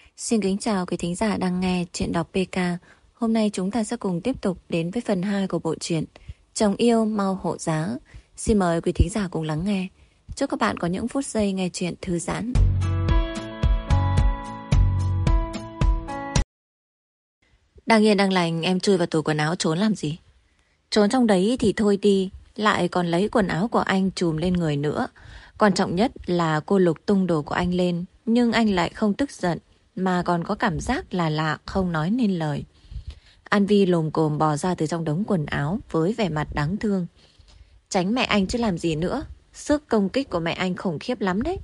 Xin kính chào quý thính giả đang nghe truyện đọc PK. Hôm nay chúng ta sẽ cùng tiếp tục đến với phần 2 của bộ truyện Chồng yêu mau hộ giá. Xin mời quý thính giả cùng lắng nghe. Chúc các bạn có những phút giây nghe truyện thư giãn. Đang yên đang lành em chui vào tủ quần áo trốn làm gì? Trốn trong đấy thì thôi đi, lại còn lấy quần áo của anh trùm lên người nữa. Quan trọng nhất là cô lục tung đồ của anh lên, nhưng anh lại không tức giận, mà còn có cảm giác là lạ không nói nên lời. An Vi lồm cồm bò ra từ trong đống quần áo với vẻ mặt đáng thương. Tránh mẹ anh chứ làm gì nữa, sức công kích của mẹ anh khủng khiếp lắm đấy.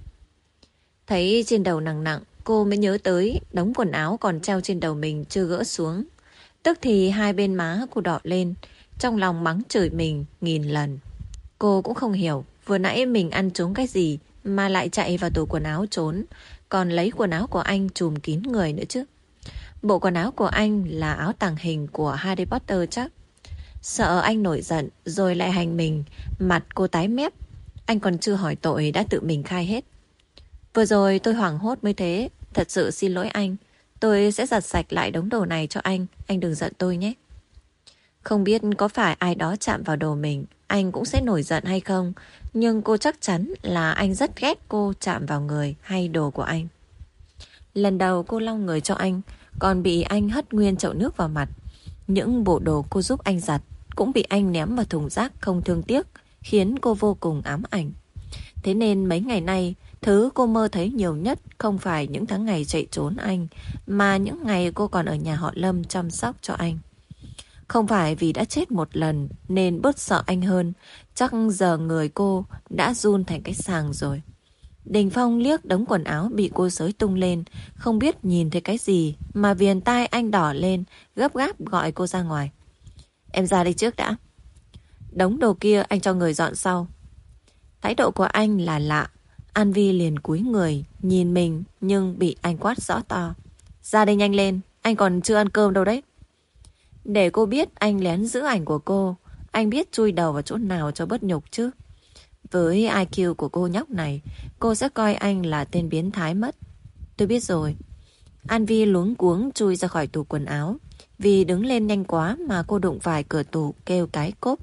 Thấy trên đầu nặng nặng, cô mới nhớ tới đống quần áo còn treo trên đầu mình chưa gỡ xuống. Tức thì hai bên má cô đỏ lên, trong lòng mắng chửi mình nghìn lần. Cô cũng không hiểu vừa nãy mình ăn trúng cái gì mà lại chạy vào tủ quần áo trốn, còn lấy quần áo của anh trùm kín người nữa chứ. Bộ quần áo của anh là áo tàng hình của Harry Potter chắc. Sợ anh nổi giận rồi lại hành mình, mặt cô tái mét. Anh còn chưa hỏi tội đã tự mình khai hết. Vừa rồi tôi hoảng hốt mới thế, thật sự xin lỗi anh. Tôi sẽ giặt sạch lại đống đồ này cho anh đừng giận tôi nhé. Không biết có phải ai đó chạm vào đồ mình, anh cũng sẽ nổi giận hay không, nhưng cô chắc chắn là anh rất ghét cô chạm vào người hay đồ của anh. Lần đầu cô lau người cho anh, còn bị anh hất nguyên chậu nước vào mặt. Những bộ đồ cô giúp anh giặt cũng bị anh ném vào thùng rác không thương tiếc, khiến cô vô cùng ám ảnh. Thế nên mấy ngày nay, thứ cô mơ thấy nhiều nhất không phải những tháng ngày chạy trốn anh, mà những ngày cô còn ở nhà họ Lâm chăm sóc cho anh. Không phải vì đã chết một lần nên bớt sợ anh hơn, chắc giờ người cô đã run thành cái sàng rồi. Đình Phong liếc đống quần áo bị cô xới tung lên, không biết nhìn thấy cái gì mà viền tai anh đỏ lên, gấp gáp gọi cô ra ngoài. Em ra đây trước đã. Đống đồ kia anh cho người dọn sau. Thái độ của anh là lạ. An Vi liền cúi người, nhìn mình nhưng bị anh quát rõ to. Ra đây nhanh lên, anh còn chưa ăn cơm đâu đấy. Để cô biết anh lén giữ ảnh của cô, anh biết chui đầu vào chỗ nào cho bớt nhục chứ. Với IQ của cô nhóc này, cô sẽ coi anh là tên biến thái mất. Tôi biết rồi. An Vi luống cuống chui ra khỏi tủ quần áo. Vì đứng lên nhanh quá mà cô đụng phải cửa tủ kêu cái cốp.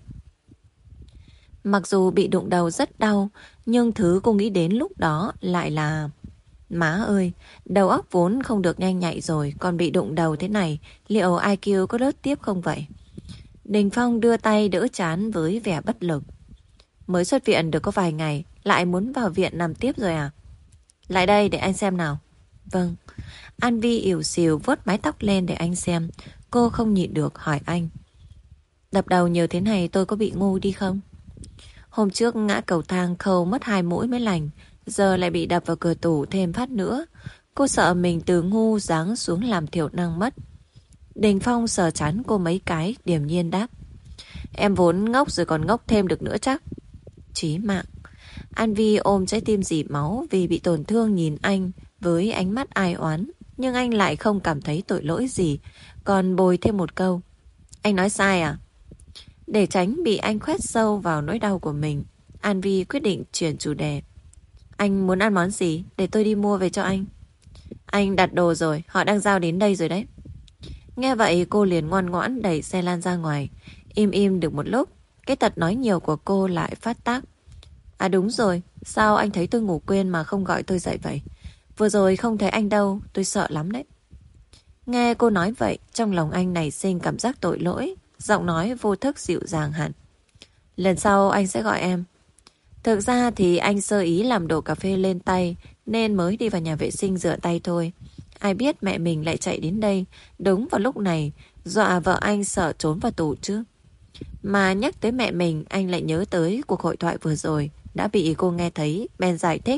Mặc dù bị đụng đầu rất đau, nhưng thứ cô nghĩ đến lúc đó lại là... Má ơi, đầu óc vốn không được nhanh nhạy rồi, còn bị đụng đầu thế này, liệu IQ có rớt tiếp không vậy? Đình Phong đưa tay đỡ trán với vẻ bất lực. Mới xuất viện được có vài ngày, lại muốn vào viện nằm tiếp rồi à? Lại đây để anh xem nào. Vâng. An Vi ỉu xìu vuốt mái tóc lên để anh xem. Cô không nhịn được hỏi anh. Đập đầu nhiều thế này tôi có bị ngu đi không? Hôm trước ngã cầu thang khâu mất 2 mũi mới lành, giờ lại bị đập vào cửa tủ thêm phát nữa. Cô sợ mình từ ngu giáng xuống làm thiểu năng mất. Đình Phong sờ chán cô mấy cái, điềm nhiên đáp. Em vốn ngốc rồi còn ngốc thêm được nữa chắc. Chí mạng. An Vi ôm trái tim dỉ máu vì bị tổn thương nhìn anh với ánh mắt ai oán. Nhưng anh lại không cảm thấy tội lỗi gì, còn bồi thêm một câu. Anh nói sai à? Để tránh bị anh khoét sâu vào nỗi đau của mình, An Vi quyết định chuyển chủ đề. Anh muốn ăn món gì để tôi đi mua về cho anh? Anh đặt đồ rồi, họ đang giao đến đây rồi đấy. Nghe vậy cô liền ngoan ngoãn đẩy xe lan ra ngoài. Im im được một lúc, cái tật nói nhiều của cô lại phát tác. À đúng rồi, sao anh thấy tôi ngủ quên mà không gọi tôi dậy vậy? Vừa rồi không thấy anh đâu, tôi sợ lắm đấy. Nghe cô nói vậy, trong lòng anh nảy sinh cảm giác tội lỗi, giọng nói vô thức dịu dàng hẳn. Lần sau anh sẽ gọi em. Thực ra thì anh sơ ý làm đổ cà phê lên tay nên mới đi vào nhà vệ sinh rửa tay thôi. Ai biết mẹ mình lại chạy đến đây đúng vào lúc này, dọa vợ anh sợ trốn vào tù chứ. Mà nhắc tới mẹ mình, anh lại nhớ tới cuộc hội thoại vừa rồi đã bị cô nghe thấy, bèn giải thích.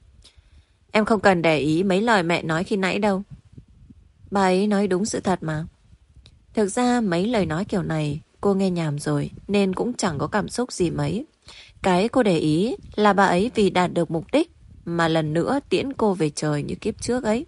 Em không cần để ý mấy lời mẹ nói khi nãy đâu. Bà ấy nói đúng sự thật mà. Thực ra mấy lời nói kiểu này cô nghe nhàm rồi nên cũng chẳng có cảm xúc gì mấy. Cái cô để ý là bà ấy vì đạt được mục đích mà lần nữa tiễn cô về trời như kiếp trước ấy.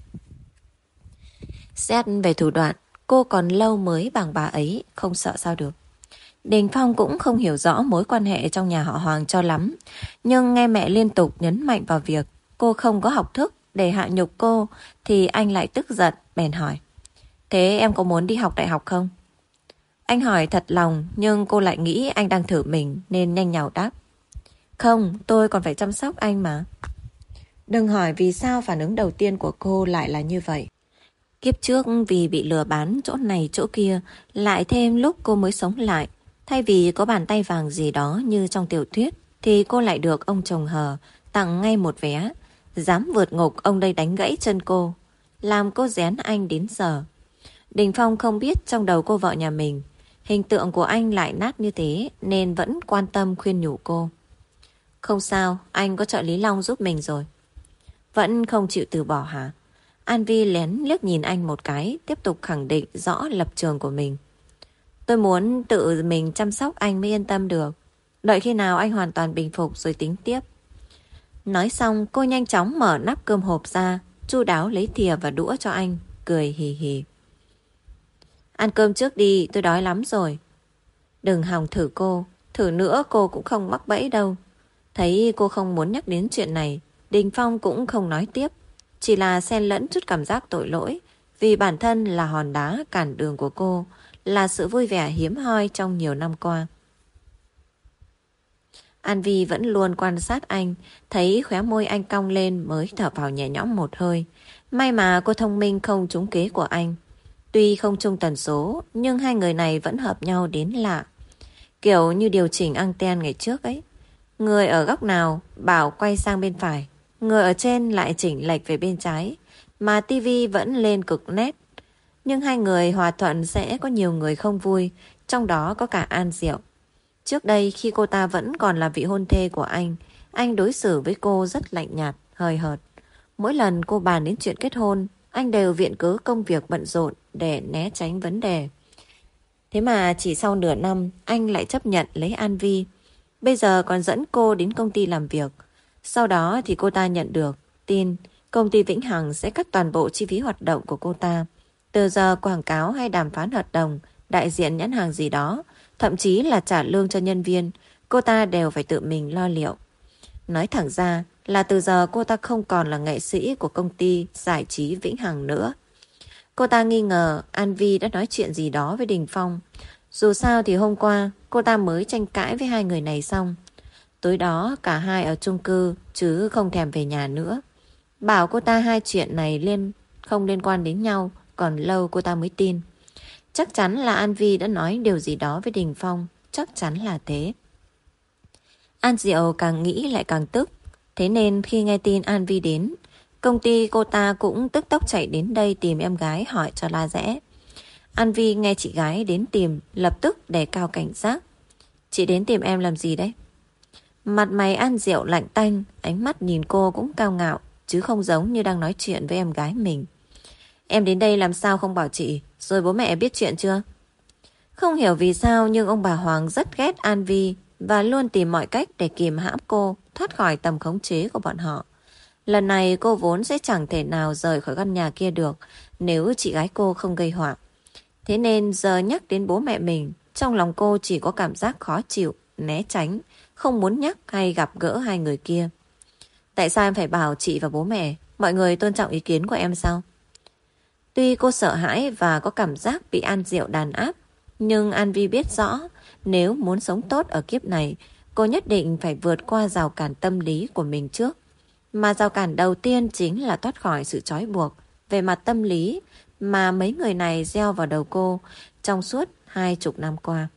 Xét về thủ đoạn, cô còn lâu mới bằng bà ấy, không sợ sao được. Đình Phong cũng không hiểu rõ mối quan hệ trong nhà họ Hoàng cho lắm, nhưng nghe mẹ liên tục nhấn mạnh vào việc cô không có học thức để hạ nhục cô thì anh lại tức giận, bèn hỏi. Thế em có muốn đi học đại học không? Anh hỏi thật lòng nhưng cô lại nghĩ anh đang thử mình nên nhanh nhảu đáp. Không, tôi còn phải chăm sóc anh mà. Đừng hỏi vì sao phản ứng đầu tiên của cô lại là như vậy. Kiếp trước vì bị lừa bán chỗ này chỗ kia, lại thêm lúc cô mới sống lại. Thay vì có bàn tay vàng gì đó như trong tiểu thuyết, thì cô lại được ông chồng hờ tặng ngay một vé. Dám vượt ngục, ông đây đánh gãy chân cô, làm cô rén anh đến giờ. Đình Phong không biết trong đầu cô vợ nhà mình hình tượng của anh lại nát như thế, nên vẫn quan tâm khuyên nhủ cô. Không sao, anh có trợ lý Long giúp mình rồi. Vẫn không chịu từ bỏ hả? An Vi lén liếc nhìn anh một cái, tiếp tục khẳng định rõ lập trường của mình. Tôi muốn tự mình chăm sóc anh mới yên tâm được. Đợi khi nào anh hoàn toàn bình phục rồi tính tiếp. Nói xong cô nhanh chóng mở nắp cơm hộp ra, chu đáo lấy thìa và đũa cho anh, cười hì hì. Ăn cơm trước đi, tôi đói lắm rồi. Đừng hòng thử cô, thử nữa cô cũng không mắc bẫy đâu. Thấy cô không muốn nhắc đến chuyện này, Đình Phong cũng không nói tiếp. Chỉ là xen lẫn chút cảm giác tội lỗi, vì bản thân là hòn đá cản đường của cô, là sự vui vẻ hiếm hoi trong nhiều năm qua. An Vi vẫn luôn quan sát anh, thấy khóe môi anh cong lên mới thở vào nhẹ nhõm một hơi. May mà cô thông minh không trúng kế của anh. Tuy không chung tần số, nhưng hai người này vẫn hợp nhau đến lạ. Kiểu như điều chỉnh anten ngày trước ấy. Người ở góc nào bảo quay sang bên phải, người ở trên lại chỉnh lệch về bên trái, mà tivi vẫn lên cực nét. Nhưng hai người hòa thuận sẽ có nhiều người không vui, trong đó có cả An Diệu. Trước đây khi cô ta vẫn còn là vị hôn thê của anh đối xử với cô rất lạnh nhạt, hời hợt. Mỗi lần cô bàn đến chuyện kết hôn, anh đều viện cớ công việc bận rộn để né tránh vấn đề. Thế mà chỉ sau nửa năm, anh lại chấp nhận lấy An Vi. Bây giờ còn dẫn cô đến công ty làm việc. Sau đó thì cô ta nhận được tin công ty Vĩnh Hằng sẽ cắt toàn bộ chi phí hoạt động của cô ta. Từ giờ quảng cáo hay đàm phán hợp đồng, đại diện nhãn hàng gì đó, thậm chí là trả lương cho nhân viên, cô ta đều phải tự mình lo liệu. Nói thẳng ra là từ giờ cô ta không còn là nghệ sĩ của công ty giải trí Vĩnh Hằng nữa. Cô ta nghi ngờ An Vi đã nói chuyện gì đó với Đình Phong. Dù sao thì hôm qua cô ta mới tranh cãi với hai người này xong. Tối đó cả hai ở chung cư chứ không thèm về nhà nữa. Bảo cô ta hai chuyện này không liên quan đến nhau, còn lâu cô ta mới tin. Chắc chắn là An Vi đã nói điều gì đó với Đình Phong, chắc chắn là thế. An Diệu càng nghĩ lại càng tức. Thế nên khi nghe tin An Vi đến, công ty cô ta cũng tức tốc chạy đến đây tìm em gái hỏi cho la rẽ. An Vi nghe chị gái đến tìm, lập tức đề cao cảnh giác. Chị đến tìm em làm gì đấy? Mặt mày An Diệu lạnh tanh, ánh mắt nhìn cô cũng cao ngạo, chứ không giống như đang nói chuyện với em gái mình. Em đến đây làm sao không bảo chị, rồi bố mẹ biết chuyện chưa? Không hiểu vì sao nhưng ông bà Hoàng rất ghét An Vi và luôn tìm mọi cách để kìm hãm cô thoát khỏi tầm khống chế của bọn họ. Lần này cô vốn sẽ chẳng thể nào rời khỏi căn nhà kia được nếu chị gái cô không gây họa. Thế nên giờ nhắc đến bố mẹ mình, trong lòng cô chỉ có cảm giác khó chịu, né tránh, không muốn nhắc hay gặp gỡ hai người kia. Tại sao em phải bảo chị và bố mẹ? Mọi người tôn trọng ý kiến của em sao? Tuy cô sợ hãi và có cảm giác bị An Diệu đàn áp, nhưng An Vi biết rõ nếu muốn sống tốt ở kiếp này, cô nhất định phải vượt qua rào cản tâm lý của mình trước. Mà rào cản đầu tiên chính là thoát khỏi sự trói buộc về mặt tâm lý mà mấy người này gieo vào đầu cô trong suốt 20 năm qua.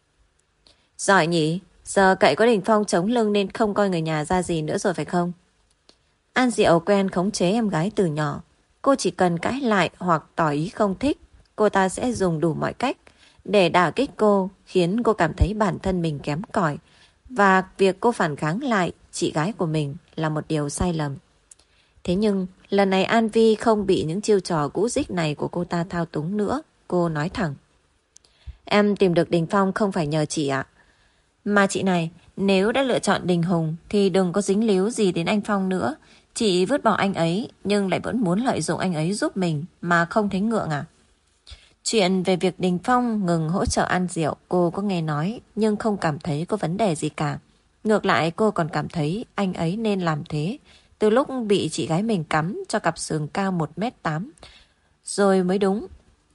Giỏi nhỉ, giờ cậy có Đình Phong chống lưng nên không coi người nhà ra gì nữa rồi phải không? An Diệu quen khống chế em gái từ nhỏ. Cô chỉ cần cãi lại hoặc tỏ ý không thích, cô ta sẽ dùng đủ mọi cách để đả kích cô, khiến cô cảm thấy bản thân mình kém cỏi. Và việc cô phản kháng lại chị gái của mình là một điều sai lầm. Thế nhưng lần này An Vi không bị những chiêu trò cũ dích này của cô ta thao túng nữa. Cô nói thẳng. Em tìm được Đình Phong không phải nhờ chị ạ. Mà chị này, nếu đã lựa chọn Đình Hùng thì đừng có dính líu gì đến anh Phong nữa. Chị vứt bỏ anh ấy nhưng lại vẫn muốn lợi dụng anh ấy giúp mình mà không thấy ngượng à? Chuyện về việc Đình Phong ngừng hỗ trợ An Diệu cô có nghe nói nhưng không cảm thấy có vấn đề gì cả. Ngược lại cô còn cảm thấy anh ấy nên làm thế. từ lúc bị chị gái mình cắm cho cặp sừng cao 1m8 rồi mới đúng.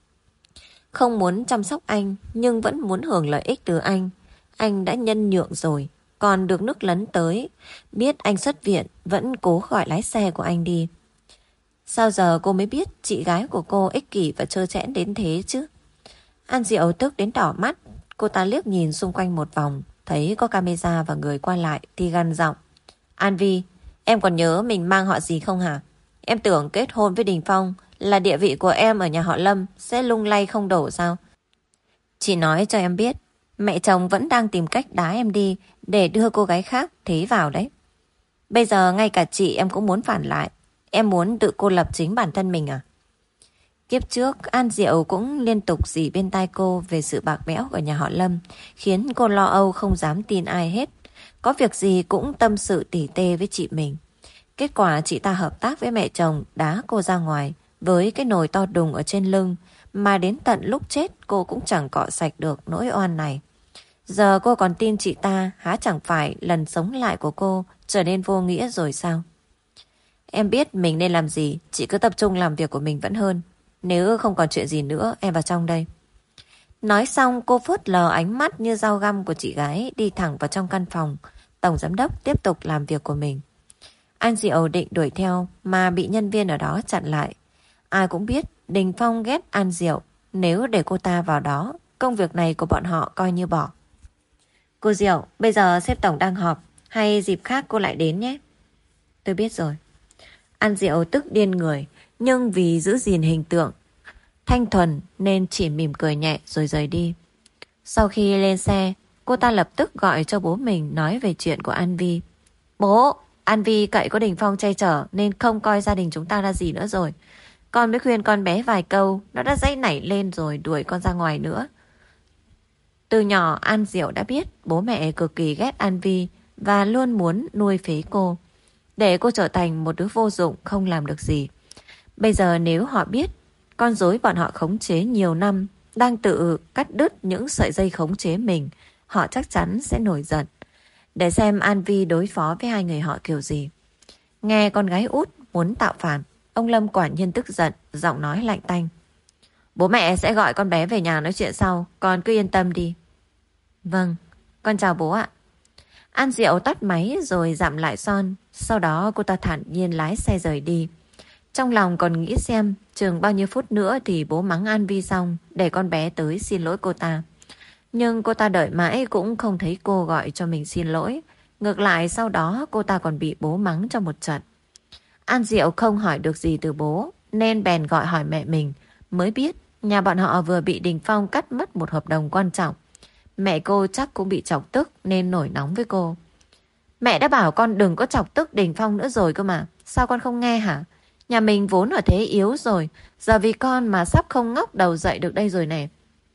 Không muốn chăm sóc anh nhưng vẫn muốn hưởng lợi ích từ anh. Anh đã nhân nhượng rồi, còn được nước lấn tới. Biết anh xuất viện vẫn cố gọi lái xe của anh đi. Sao giờ cô mới biết chị gái của cô ích kỷ và trơ trẽn đến thế chứ? An Diệu tức đến đỏ mắt. Cô ta liếc nhìn xung quanh một vòng, thấy có camera và người qua lại thì gằn giọng. An Vi, em còn nhớ mình mang họ gì không hả? Em tưởng kết hôn với Đình Phong là địa vị của em ở nhà họ Lâm sẽ lung lay không đổ sao? Chị nói cho em biết, mẹ chồng vẫn đang tìm cách đá em đi để đưa cô gái khác thế vào đấy. Bây giờ ngay cả chị em cũng muốn phản lại. Em muốn tự cô lập chính bản thân mình à? Kiếp trước, An Diệu cũng liên tục rỉ bên tai cô về sự bạc bẽo của nhà họ Lâm, khiến cô lo âu không dám tin ai hết. Có việc gì cũng tâm sự tỉ tê với chị mình. Kết quả chị ta hợp tác với mẹ chồng đá cô ra ngoài với cái nồi to đùng ở trên lưng, mà đến tận lúc chết cô cũng chẳng cọ sạch được nỗi oan này. Giờ cô còn tin chị ta, há chẳng phải lần sống lại của cô trở nên vô nghĩa rồi sao? Em biết mình nên làm gì, chị cứ tập trung làm việc của mình vẫn hơn. Nếu không còn chuyện gì nữa, em vào trong đây. Nói xong cô phớt lờ ánh mắt như dao găm của chị gái, đi thẳng vào trong căn phòng. Tổng giám đốc tiếp tục làm việc của mình. An Diệu định đuổi theo mà bị nhân viên ở đó chặn lại. Ai cũng biết Đình Phong ghét An Diệu. Nếu để cô ta vào đó, công việc này của bọn họ coi như bỏ. Cô Diệu, bây giờ sếp tổng đang họp, hay dịp khác cô lại đến nhé. Tôi biết rồi. An Diệu tức điên người, nhưng vì giữ gìn hình tượng thanh thuần nên chỉ mỉm cười nhẹ rồi rời đi. Sau khi lên xe, cô ta lập tức gọi cho bố mình nói về chuyện của An Vi. Bố, An Vi cậy có Đình Phong che chở nên không coi gia đình chúng ta ra gì nữa rồi. Con mới khuyên con bé vài câu, nó đã dậy nảy lên rồi đuổi con ra ngoài nữa. Từ nhỏ An Diệu đã biết bố mẹ cực kỳ ghét An Vi và luôn muốn nuôi phế cô, để cô trở thành một đứa vô dụng không làm được gì. Bây giờ nếu họ biết con rối bọn họ khống chế nhiều năm đang tự cắt đứt những sợi dây khống chế mình, họ chắc chắn sẽ nổi giận. Để xem An Vi đối phó với hai người họ kiểu gì. Nghe con gái út muốn tạo phản, ông Lâm quả nhiên tức giận, giọng nói lạnh tanh. Bố mẹ sẽ gọi con bé về nhà nói chuyện sau, con cứ yên tâm đi. Vâng, con chào bố ạ. An Diệu tắt máy rồi dặm lại son. Sau đó cô ta thản nhiên lái xe rời đi. Trong lòng còn nghĩ xem chừng bao nhiêu phút nữa thì bố mắng An Vi xong để con bé tới xin lỗi cô ta. Nhưng cô ta đợi mãi cũng không thấy cô gọi cho mình xin lỗi. Ngược lại sau đó cô ta còn bị bố mắng cho một trận. An Diệu không hỏi được gì từ bố nên bèn gọi hỏi mẹ mình. Mới biết nhà bọn họ vừa bị Đình Phong cắt mất một hợp đồng quan trọng. Mẹ cô chắc cũng bị chọc tức nên nổi nóng với cô. Mẹ đã bảo con đừng có chọc tức Đình Phong nữa rồi cơ mà. Sao con không nghe hả? Nhà mình vốn ở thế yếu rồi. Giờ vì con mà sắp không ngóc đầu dậy được đây rồi nè.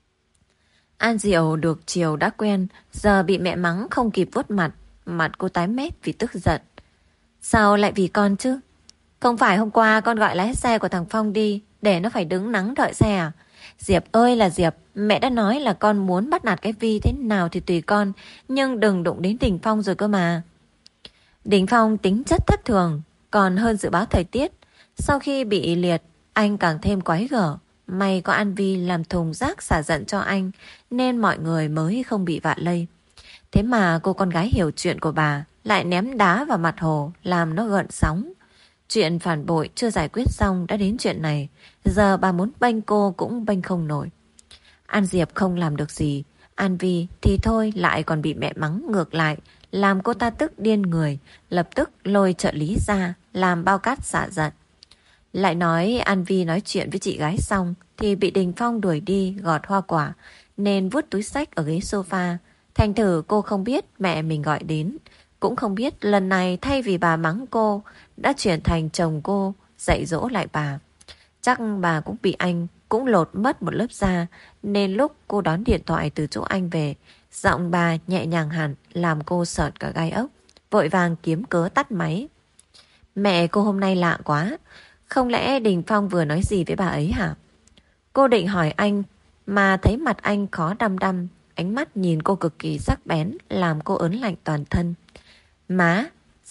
An Diệu được chiều đã quen. Giờ bị mẹ mắng không kịp vuốt mặt. Mặt cô tái mét vì tức giận. Sao lại vì con chứ? Không phải hôm qua con gọi lái xe của thằng Phong đi để nó phải đứng nắng đợi xe à? Diệp ơi là Diệp, mẹ đã nói là con muốn bắt nạt cái Vi thế nào thì tùy con, nhưng đừng đụng đến Đình Phong rồi cơ mà. Đình Phong tính chất thất thường, còn hơn dự báo thời tiết. Sau khi bị liệt, anh càng thêm quái gở. May có An Vi làm thùng rác xả giận cho anh, nên mọi người mới không bị vạ lây. Thế mà cô con gái hiểu chuyện của bà lại ném đá vào mặt Hồ, làm nó gợn sóng. Chuyện phản bội chưa giải quyết xong đã đến chuyện này. Giờ bà muốn bênh cô cũng bênh không nổi. An Diệp không làm được gì. An Vi thì thôi lại còn bị mẹ mắng ngược lại, làm cô ta tức điên người. Lập tức lôi trợ lý ra làm bao cát xả giận. Lại nói An Vi nói chuyện với chị gái xong thì bị Đình Phong đuổi đi gọt hoa quả, nên vuốt túi xách ở ghế sofa. Thành thử cô không biết mẹ mình gọi đến. Cũng không biết lần này thay vì bà mắng cô đã chuyển thành chồng cô dạy dỗ lại bà. Chắc bà cũng bị anh cũng lột mất một lớp da, nên lúc cô đón điện thoại từ chỗ anh về, giọng bà nhẹ nhàng hẳn làm cô sợt cả gai ốc. Vội vàng kiếm cớ tắt máy. Mẹ cô hôm nay lạ quá. Không lẽ Đình Phong vừa nói gì với bà ấy hả? Cô định hỏi anh mà thấy mặt anh khó đăm đăm. Ánh mắt nhìn cô cực kỳ sắc bén làm cô ớn lạnh toàn thân. Má,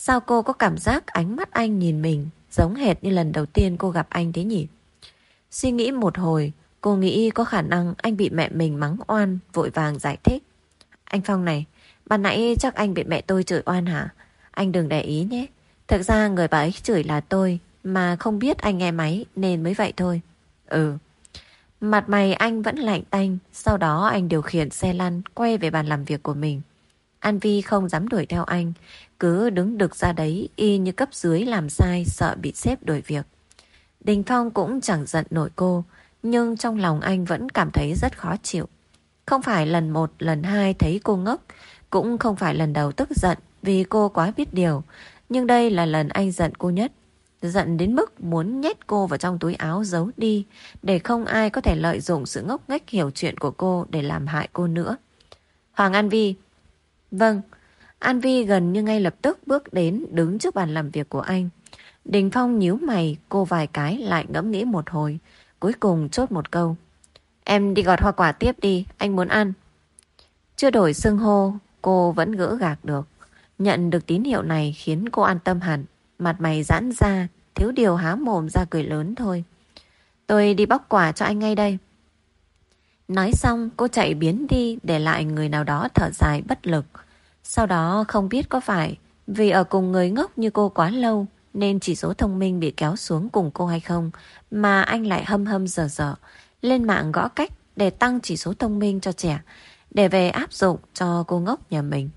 Sao cô có cảm giác ánh mắt anh nhìn mình giống hệt như lần đầu tiên cô gặp anh thế nhỉ? Suy nghĩ một hồi, cô nghĩ có khả năng anh bị mẹ mình mắng oan, vội vàng giải thích. Anh Phong này, ban nãy chắc anh bị mẹ tôi chửi oan hả? Anh đừng để ý nhé. Thực ra người bà ấy chửi là tôi, mà không biết anh nghe máy nên mới vậy thôi. Ừ. Mặt mày anh vẫn lạnh tanh, sau đó anh điều khiển xe lăn quay về bàn làm việc của mình. An Vi không dám đuổi theo anh, cứ đứng đực ra đấy y như cấp dưới làm sai sợ bị sếp đuổi việc. Đình Phong cũng chẳng giận nổi cô, nhưng trong lòng anh vẫn cảm thấy rất khó chịu. Không phải lần một, lần hai thấy cô ngốc, cũng không phải lần đầu tức giận vì cô quá biết điều, nhưng đây là lần anh giận cô nhất. Giận đến mức muốn nhét cô vào trong túi áo giấu đi, để không ai có thể lợi dụng sự ngốc nghếch hiểu chuyện của cô để làm hại cô nữa. Hoàng An Vi. Vâng. An Vi gần như ngay lập tức bước đến đứng trước bàn làm việc của anh. Đình Phong nhíu mày cô vài cái lại ngẫm nghĩ một hồi, cuối cùng chốt một câu. Em đi gọt hoa quả tiếp đi, anh muốn ăn. Chưa đổi xưng hô, cô vẫn gỡ gạc được. Nhận được tín hiệu này khiến cô an tâm hẳn. Mặt mày giãn ra, thiếu điều há mồm ra cười lớn thôi. Tôi đi bóc quả cho anh ngay đây. Nói xong cô chạy biến đi, để lại người nào đó thở dài bất lực. Sau đó không biết có phải vì ở cùng người ngốc như cô quá lâu nên chỉ số thông minh bị kéo xuống cùng cô hay không, mà anh lại hâm hâm dở dở lên mạng gõ cách để tăng chỉ số thông minh cho trẻ, để về áp dụng cho cô ngốc nhà mình.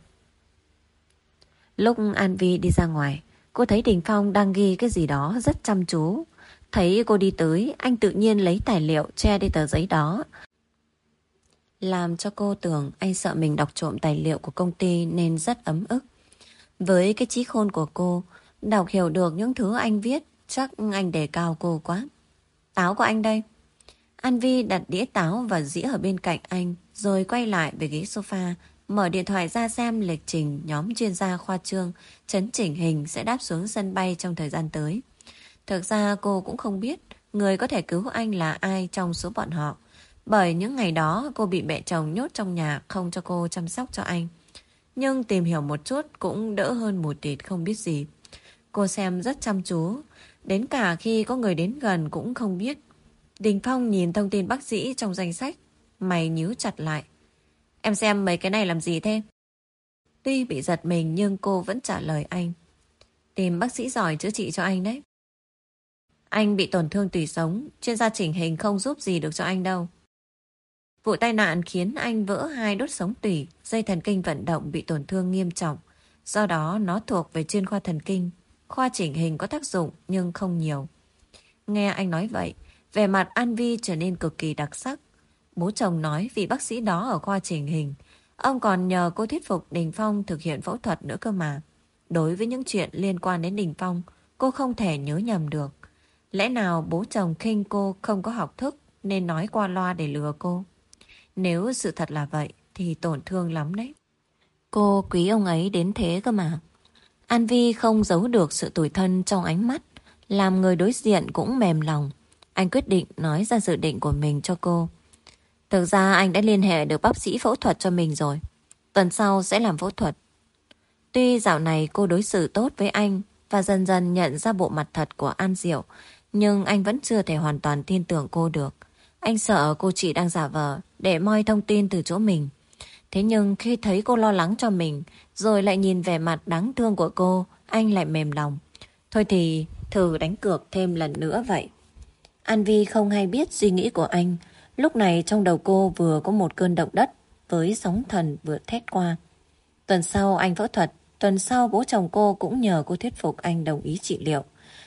Lúc An Vi đi ra ngoài, cô thấy Đình Phong đang ghi cái gì đó rất chăm chú. Thấy cô đi tới, anh tự nhiên lấy tài liệu che đi tờ giấy đó, làm cho cô tưởng anh sợ mình đọc trộm tài liệu của công ty nên rất ấm ức. Với cái trí khôn của cô, đọc hiểu được những thứ anh viết, chắc anh đề cao cô quá. Táo của anh đây. An Vi đặt đĩa táo và dĩa ở bên cạnh anh, rồi quay lại về ghế sofa, mở điện thoại ra xem lịch trình nhóm chuyên gia khoa trương chấn chỉnh hình sẽ đáp xuống sân bay trong thời gian tới. Thực ra cô cũng không biết người có thể cứu anh là ai trong số bọn họ, bởi những ngày đó cô bị mẹ chồng nhốt trong nhà không cho cô chăm sóc cho anh. Nhưng tìm hiểu một chút cũng đỡ hơn mù tịt không biết gì. Cô xem rất chăm chú, đến cả khi có người đến gần cũng không biết. Đình Phong nhìn thông tin bác sĩ trong danh sách, mày nhíu chặt lại. Em xem mấy cái này làm gì thế? Tuy bị giật mình nhưng cô vẫn trả lời anh. Tìm bác sĩ giỏi chữa trị cho anh đấy. Anh bị tổn thương tủy sống, chuyên gia chỉnh hình không giúp gì được cho anh đâu. Vụ tai nạn khiến anh vỡ 2 đốt sống tủy, dây thần kinh vận động bị tổn thương nghiêm trọng. Do đó nó thuộc về chuyên khoa thần kinh. Khoa chỉnh hình có tác dụng nhưng không nhiều. Nghe anh nói vậy, vẻ mặt An Vi trở nên cực kỳ đặc sắc. Bố chồng nói vì bác sĩ đó ở khoa chỉnh hình, ông còn nhờ cô thuyết phục Đình Phong thực hiện phẫu thuật nữa cơ mà. Đối với những chuyện liên quan đến Đình Phong, cô không thể nhớ nhầm được. Lẽ nào bố chồng khinh cô không có học thức nên nói qua loa để lừa cô? Nếu sự thật là vậy thì tổn thương lắm đấy. Cô quý ông ấy đến thế cơ mà. An Vi không giấu được sự tủi thân trong ánh mắt, làm người đối diện cũng mềm lòng. Anh quyết định nói ra dự định của mình cho cô. Thực ra anh đã liên hệ được bác sĩ phẫu thuật cho mình rồi. Tuần sau sẽ làm phẫu thuật. Tuy dạo này cô đối xử tốt với anh và dần dần nhận ra bộ mặt thật của An Diệu, nhưng anh vẫn chưa thể hoàn toàn tin tưởng cô được. Anh sợ cô chỉ đang giả vờ để moi thông tin từ chỗ mình. Thế nhưng khi thấy cô lo lắng cho mình, rồi lại nhìn vẻ mặt đáng thương của cô, anh lại mềm lòng. Thôi thì thử đánh cược thêm lần nữa vậy. An Vi không hay biết suy nghĩ của anh. Lúc này trong đầu cô vừa có một cơn động đất với sóng thần vừa thét qua. Tuần sau anh phẫu thuật, tuần sau bố chồng cô cũng nhờ cô thuyết phục anh đồng ý trị liệu.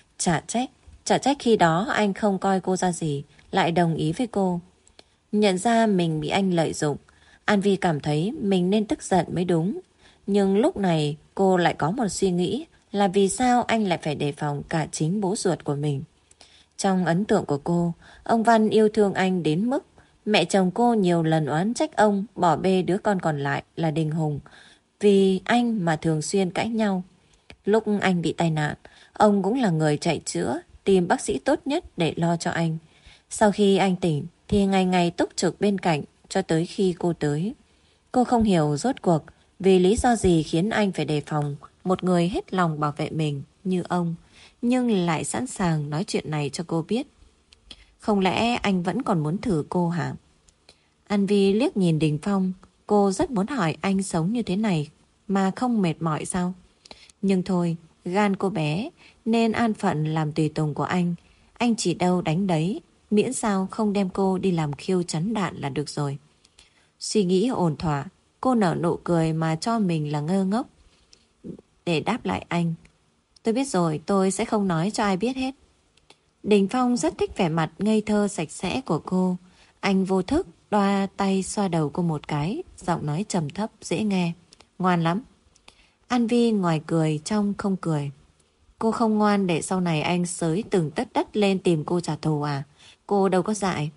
Chả trách khi đó anh không coi cô ra gì, lại đồng ý với cô. Nhận ra mình bị anh lợi dụng, An Vi cảm thấy mình nên tức giận mới đúng. Nhưng lúc này cô lại có một suy nghĩ là vì sao anh lại phải đề phòng cả chính bố ruột của mình. Trong ấn tượng của cô, ông Văn yêu thương anh đến mức mẹ chồng cô nhiều lần oán trách ông bỏ bê đứa con còn lại là Đình Hùng, vì anh mà thường xuyên cãi nhau. Lúc anh bị tai nạn, ông cũng là người chạy chữa, tìm bác sĩ tốt nhất để lo cho anh. Sau khi anh tỉnh thì ngày ngày túc trực bên cạnh cho tới khi cô tới. Cô không hiểu rốt cuộc vì lý do gì khiến anh phải đề phòng một người hết lòng bảo vệ mình như ông, nhưng lại sẵn sàng nói chuyện này cho cô biết. Không lẽ anh vẫn còn muốn thử cô hả? An Vi liếc nhìn Đình Phong. Cô rất muốn hỏi anh sống như thế này mà không mệt mỏi sao? Nhưng thôi, gan cô bé nên an phận làm tùy tùng của anh. Anh chỉ đâu đánh đấy, miễn sao không đem cô đi làm khiêu chắn đạn là được rồi. Suy nghĩ ổn thỏa, cô nở nụ cười mà cho mình là ngơ ngốc. Để đáp lại anh, tôi biết rồi, tôi sẽ không nói cho ai biết hết. Đình Phong rất thích vẻ mặt ngây thơ sạch sẽ của cô. Anh vô thức đoa tay xoa đầu cô một cái, giọng nói trầm thấp dễ nghe. Ngoan lắm. An Vi ngoài cười trong không cười. Cô không ngoan để sau này anh xới từng tấc đất lên tìm cô trả thù à? Cô đâu có dại.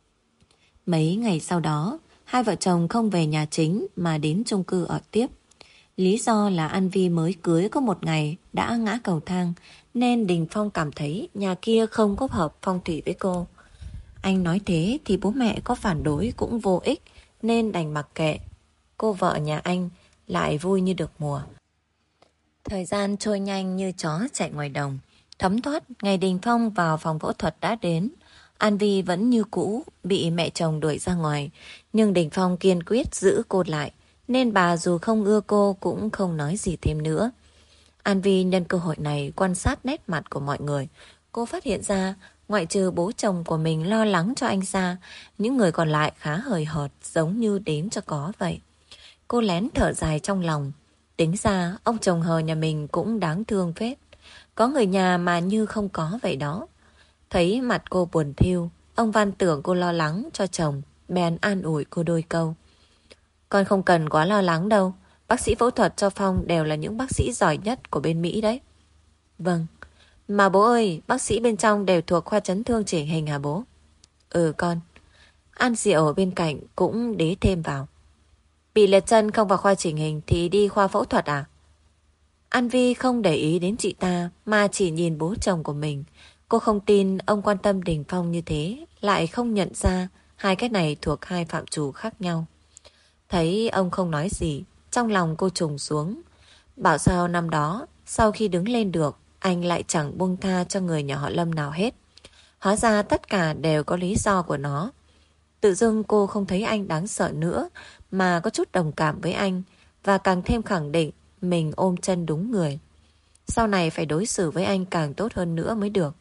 Mấy ngày sau đó, hai vợ chồng không về nhà chính mà đến chung cư ở tiếp. Lý do là An Vi mới cưới có một ngày đã ngã cầu thang, nên Đình Phong cảm thấy nhà kia không có hợp phong thủy với cô. Anh nói thế thì bố mẹ có phản đối cũng vô ích, nên đành mặc kệ. Cô vợ nhà anh lại vui như được mùa. Thời gian trôi nhanh như chó chạy ngoài đồng. Thấm thoát, ngày Đình Phong vào phòng phẫu thuật đã đến. An Vi vẫn như cũ, bị mẹ chồng đuổi ra ngoài. Nhưng Đình Phong kiên quyết giữ cô lại, nên bà dù không ưa cô cũng không nói gì thêm nữa. An Vi nhân cơ hội này quan sát nét mặt của mọi người. Cô phát hiện ra, ngoại trừ bố chồng của mình lo lắng cho anh ra, những người còn lại khá hời hợt, giống như đến cho có vậy. Cô lén thở dài trong lòng. Tính ra, ông chồng hờ nhà mình cũng đáng thương phết. Có người nhà mà như không có vậy đó. Thấy mặt cô buồn thiu, ông Văn tưởng cô lo lắng cho chồng, bèn an ủi cô đôi câu. Con không cần quá lo lắng đâu. Bác sĩ phẫu thuật cho Phong đều là những bác sĩ giỏi nhất của bên Mỹ đấy. Vâng. Mà bố ơi, bác sĩ bên trong đều thuộc khoa chấn thương chỉnh hình hả bố? Ừ con. An Diệu ở bên cạnh cũng đế thêm vào. Bị liệt chân không vào khoa chỉnh hình thì đi khoa phẫu thuật à? An Vi không để ý đến chị ta mà chỉ nhìn bố chồng của mình. Cô không tin ông quan tâm Đình Phong như thế, lại không nhận ra hai cái này thuộc hai phạm trù khác nhau. Thấy ông không nói gì, trong lòng cô trùng xuống. Bảo sao năm đó, sau khi đứng lên được, anh lại chẳng buông tha cho người nhà họ Lâm nào hết. Hóa ra tất cả đều có lý do của nó. Tự dưng cô không thấy anh đáng sợ nữa, mà có chút đồng cảm với anh, và càng thêm khẳng định mình ôm chân đúng người. Sau này phải đối xử với anh càng tốt hơn nữa mới được.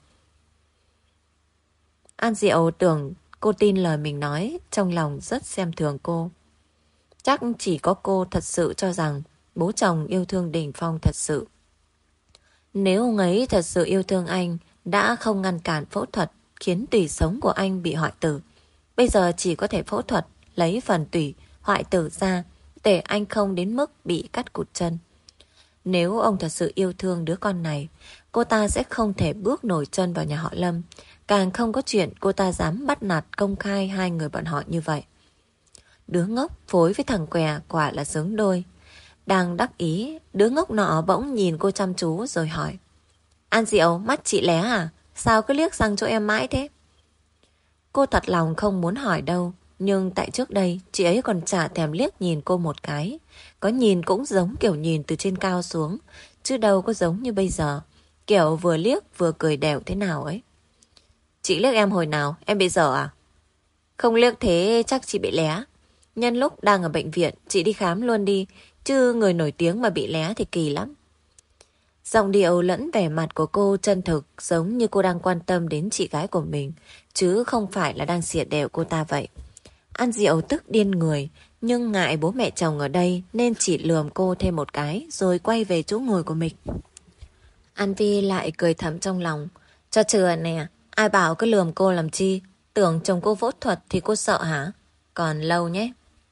An Diệu tưởng cô tin lời mình nói, trong lòng rất xem thường cô. Chắc chỉ có cô thật sự cho rằng bố chồng yêu thương Đình Phong thật sự. Nếu ông ấy thật sự yêu thương anh, đã không ngăn cản phẫu thuật khiến tủy sống của anh bị hoại tử. Bây giờ chỉ có thể phẫu thuật lấy phần tủy hoại tử ra để anh không đến mức bị cắt cụt chân. Nếu ông thật sự yêu thương đứa con này, cô ta sẽ không thể bước nổi chân vào nhà họ Lâm. Càng không có chuyện cô ta dám bắt nạt công khai hai người bọn họ như vậy. Đứa ngốc phối với thằng què quả là xứng đôi. Đang đắc ý, đứa ngốc nọ bỗng nhìn cô chăm chú rồi hỏi. An Diệu, mắt chị lé à? Sao cứ liếc sang chỗ em mãi thế? Cô thật lòng không muốn hỏi đâu, nhưng tại trước đây chị ấy còn chả thèm liếc nhìn cô một cái. Có nhìn cũng giống kiểu nhìn từ trên cao xuống, chứ đâu có giống như bây giờ, kiểu vừa liếc vừa cười đều thế nào ấy. Chị liếc em hồi nào? Em bị dở à? Không liếc thế chắc chị bị lé. Nhân lúc đang ở bệnh viện, chị đi khám luôn đi, chứ người nổi tiếng mà bị lé thì kỳ lắm. Giọng điệu lẫn vẻ mặt của cô chân thực, giống như cô đang quan tâm đến chị gái của mình, chứ không phải là đang xỉa đều cô ta vậy. An Diệu tức điên người, nhưng ngại bố mẹ chồng ở đây nên chỉ lườm cô thêm một cái rồi quay về chỗ ngồi của mình. An Vi lại cười thầm trong lòng. Cho chừa nè, ai bảo cứ lườm cô làm chi? Tưởng chồng cô phẫu thuật thì cô sợ hả? Còn lâu nhé.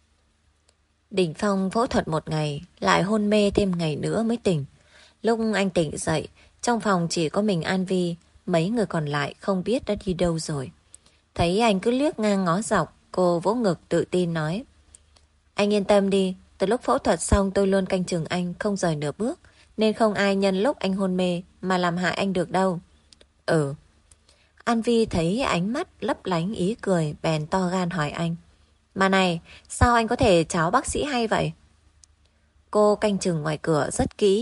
Đình Phong phẫu thuật một ngày, lại hôn mê thêm ngày nữa mới tỉnh. Lúc anh tỉnh dậy, trong phòng chỉ có mình An Vi, mấy người còn lại không biết đã đi đâu rồi. Thấy anh cứ liếc ngang ngó dọc, cô vỗ ngực tự tin nói. Anh yên tâm đi, từ lúc phẫu thuật xong tôi luôn canh chừng anh không rời nửa bước, nên không ai nhân lúc anh hôn mê mà làm hại anh được đâu. Ừ. An Vi thấy ánh mắt lấp lánh ý cười, bèn to gan hỏi anh. Mà này, sao anh có thể cháo bác sĩ hay vậy? Cô canh chừng ngoài cửa rất kỹ.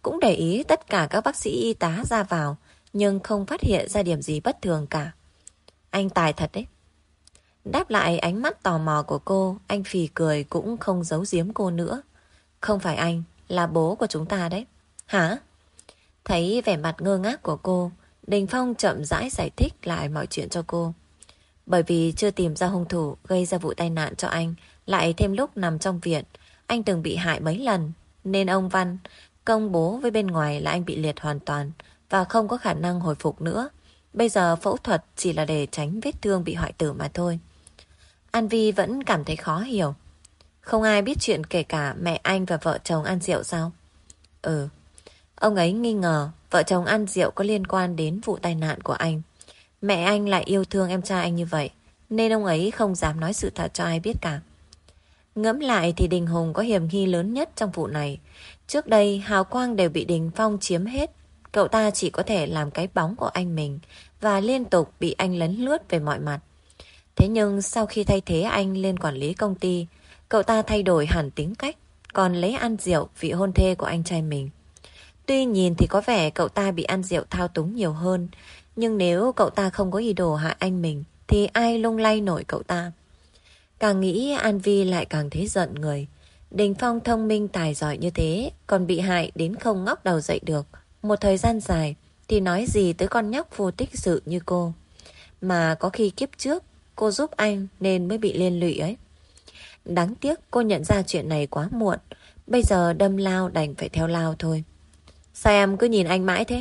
cũng để ý tất cả các bác sĩ y tá ra vào, nhưng không phát hiện ra điểm gì bất thường cả. Anh tài thật đấy. Đáp lại ánh mắt tò mò của cô, anh phì cười cũng không giấu giếm cô nữa. Không phải anh, là bố của chúng ta đấy. Hả? Thấy vẻ mặt ngơ ngác của cô, Đình Phong chậm rãi giải thích lại mọi chuyện cho cô. Bởi vì chưa tìm ra hung thủ gây ra vụ tai nạn cho anh, lại thêm lúc nằm trong viện, anh từng bị hại mấy lần, nên ông Văn công bố với bên ngoài là anh bị liệt hoàn toàn và không có khả năng hồi phục nữa. Bây giờ phẫu thuật chỉ là để tránh vết thương bị hoại tử mà thôi. An Vi vẫn cảm thấy khó hiểu. Không ai biết chuyện kể cả mẹ anh và vợ chồng ăn rượu sao? Ừ. Ông ấy nghi ngờ vợ chồng ăn rượu có liên quan đến vụ tai nạn của anh. Mẹ anh lại yêu thương em trai anh như vậy, nên ông ấy không dám nói sự thật cho ai biết cả. Ngẫm lại thì Đình Hùng có hiểm nghi lớn nhất trong vụ này. Trước đây hào quang đều bị Đình Phong chiếm hết. Cậu ta chỉ có thể làm cái bóng của anh mình và liên tục bị anh lấn lướt về mọi mặt. Thế nhưng sau khi thay thế anh lên quản lý công ty, cậu ta thay đổi hẳn tính cách, còn lấy ăn rượu vị hôn thê của anh trai mình. Tuy nhìn thì có vẻ cậu ta bị ăn rượu thao túng nhiều hơn, nhưng nếu cậu ta không có ý đồ hại anh mình thì ai lung lay nổi cậu ta. Càng nghĩ An Vi lại càng thấy giận người. Đình Phong thông minh tài giỏi như thế, còn bị hại đến không ngóc đầu dậy được một thời gian dài, thì nói gì tới con nhóc vô tích sự như cô. Mà có khi kiếp trước cô giúp anh nên mới bị liên lụy ấy. Đáng tiếc cô nhận ra chuyện này quá muộn. Bây giờ đâm lao đành phải theo lao thôi. Sao em cứ nhìn anh mãi thế?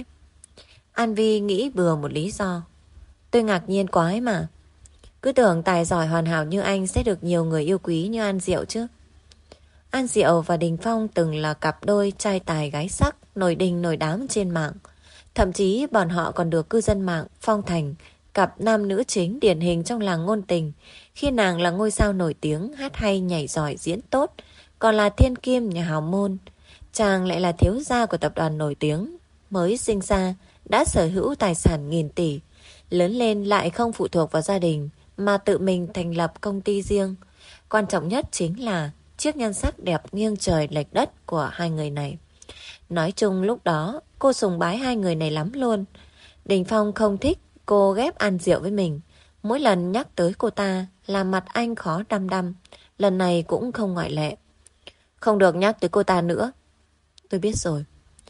An Vi nghĩ bừa một lý do. Tôi ngạc nhiên quá ấy mà. Cứ tưởng tài giỏi hoàn hảo như anh sẽ được nhiều người yêu quý như An Diệu chứ. An Diệu và Đình Phong từng là cặp đôi trai tài gái sắc, nổi đình nổi đám trên mạng. Thậm chí bọn họ còn được cư dân mạng phong thành cặp nam nữ chính điển hình trong làng ngôn tình. Khi nàng là ngôi sao nổi tiếng, hát hay, nhảy giỏi, diễn tốt, còn là thiên kim nhà hào môn. Chàng lại là thiếu gia của tập đoàn nổi tiếng, mới sinh ra đã sở hữu tài sản nghìn tỷ, lớn lên lại không phụ thuộc vào gia đình mà tự mình thành lập công ty riêng. Quan trọng nhất chính là chiếc nhan sắc đẹp nghiêng trời lệch đất của hai người này. Nói chung lúc đó cô sùng bái hai người này lắm luôn. Đình Phong không thích cô ghép ăn rượu với mình. Mỗi lần nhắc tới cô ta làm mặt anh khó đăm đăm. Lần này cũng không ngoại lệ. Không được nhắc tới cô ta nữa. Tôi biết rồi.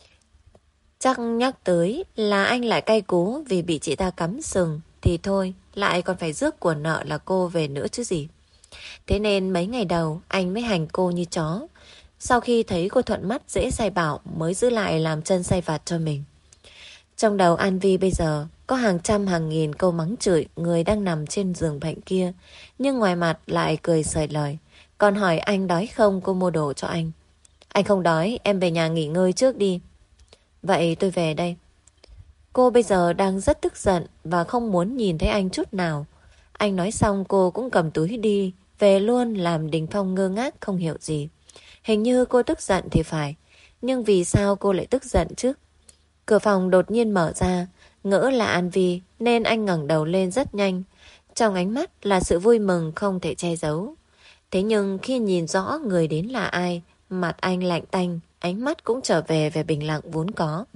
Chắc nhắc tới là anh lại cay cú vì bị chị ta cắm sừng. Thì thôi, lại còn phải rước của nợ là cô về nữa chứ gì. Thế nên mấy ngày đầu anh mới hành cô như chó. Sau khi thấy cô thuận mắt dễ sai bảo mới giữ lại làm chân sai vặt cho mình. Trong đầu An Vi bây giờ có hàng trăm hàng nghìn câu mắng chửi người đang nằm trên giường bệnh kia, nhưng ngoài mặt lại cười sởi lời. Còn hỏi anh đói không cô mua đồ cho anh. Anh không đói, em về nhà nghỉ ngơi trước đi. Vậy tôi về đây. Cô bây giờ đang rất tức giận và không muốn nhìn thấy anh chút nào. Anh nói xong cô cũng cầm túi đi, về luôn làm Đình Phong ngơ ngác không hiểu gì. Hình như cô tức giận thì phải, nhưng vì sao cô lại tức giận chứ? Cửa phòng đột nhiên mở ra, ngỡ là An Vi nên anh ngẩng đầu lên rất nhanh. Trong ánh mắt là sự vui mừng không thể che giấu. Thế nhưng khi nhìn rõ người đến là ai, mặt anh lạnh tanh, ánh mắt cũng trở về vẻ bình lặng vốn có.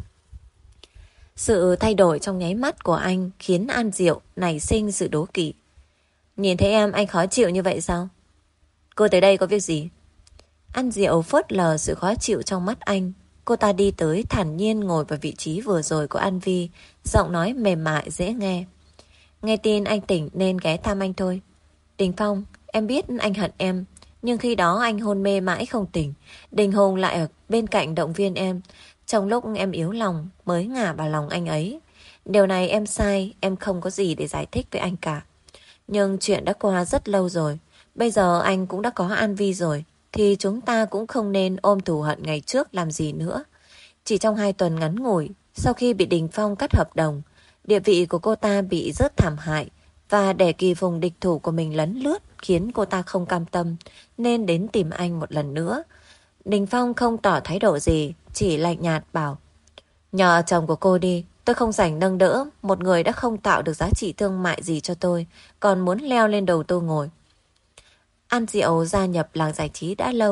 Sự thay đổi trong nháy mắt của anh khiến An Diệu nảy sinh sự đố kỵ. Nhìn thấy em anh khó chịu như vậy sao? Cô tới đây có việc gì? An Diệu phớt lờ sự khó chịu trong mắt anh. Cô ta đi tới thản nhiên ngồi vào vị trí vừa rồi của An Vi, giọng nói mềm mại dễ nghe. Nghe tin anh tỉnh nên ghé thăm anh thôi. Đình Phong, em biết anh hận em, nhưng khi đó anh hôn mê mãi không tỉnh. Đình Hùng lại ở bên cạnh động viên em. Trong lúc em yếu lòng mới ngả vào lòng anh ấy. Điều này em sai, em không có gì để giải thích với anh cả. Nhưng chuyện đã qua rất lâu rồi. Bây giờ anh cũng đã có An Vi rồi, thì chúng ta cũng không nên ôm thù hận ngày trước làm gì nữa. Chỉ trong 2 tuần ngắn ngủi, sau khi bị Đình Phong cắt hợp đồng, địa vị của cô ta bị rất thảm hại, và để kỳ phùng địch thủ của mình lấn lướt khiến cô ta không cam tâm, nên đến tìm anh một lần nữa. Đình Phong không tỏ thái độ gì, chỉ lạnh nhạt bảo: nhờ chồng của cô đi, tôi không rảnh nâng đỡ một người đã không tạo được giá trị thương mại gì cho tôi, còn muốn leo lên đầu tôi ngồi. An Diệu gia nhập làng giải trí đã lâu,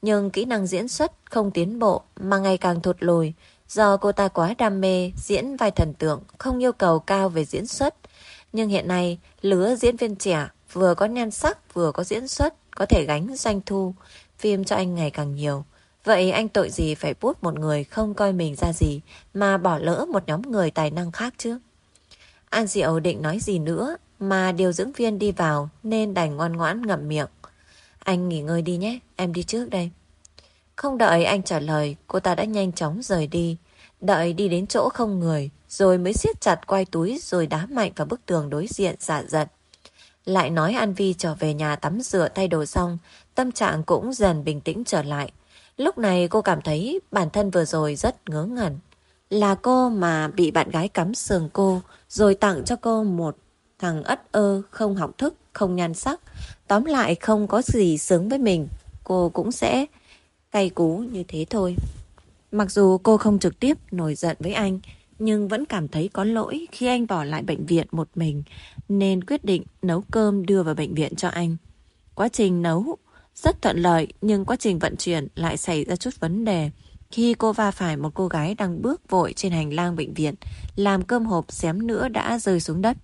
Nhưng kỹ năng diễn xuất không tiến bộ mà ngày càng thụt lùi do cô ta quá đam mê diễn vai thần tượng, không yêu cầu cao về diễn xuất. Nhưng hiện nay, lứa diễn viên trẻ vừa có nhan sắc vừa có diễn xuất, có thể gánh doanh thu phim cho anh ngày càng nhiều. Vậy anh tội gì phải bút một người không coi mình ra gì mà bỏ lỡ một nhóm người tài năng khác chứ? An Diệu định nói gì nữa mà điều dưỡng viên đi vào nên đành ngoan ngoãn ngậm miệng. Anh nghỉ ngơi đi nhé, em đi trước đây. Không đợi anh trả lời, cô ta đã nhanh chóng rời đi. Đợi đi đến chỗ không người, rồi mới siết chặt quai túi rồi đá mạnh vào bức tường đối diện dạ giận. Lại nói An Vi trở về nhà tắm rửa thay đồ xong, tâm trạng cũng dần bình tĩnh trở lại. Lúc này cô cảm thấy bản thân vừa rồi rất ngớ ngẩn. Là cô mà bị bạn gái cắm sừng cô, rồi tặng cho cô một thằng ất ơ, không học thức, không nhan sắc. Tóm lại không có gì xứng với mình, cô cũng sẽ cay cú như thế thôi. Mặc dù cô không trực tiếp nổi giận với anh, nhưng vẫn cảm thấy có lỗi khi anh bỏ lại bệnh viện một mình, nên quyết định nấu cơm đưa vào bệnh viện cho anh. Quá trình nấu rất thuận lợi, nhưng quá trình vận chuyển lại xảy ra chút vấn đề. Khi cô va phải một cô gái đang bước vội trên hành lang bệnh viện, làm cơm hộp xém nữa đã rơi xuống đất.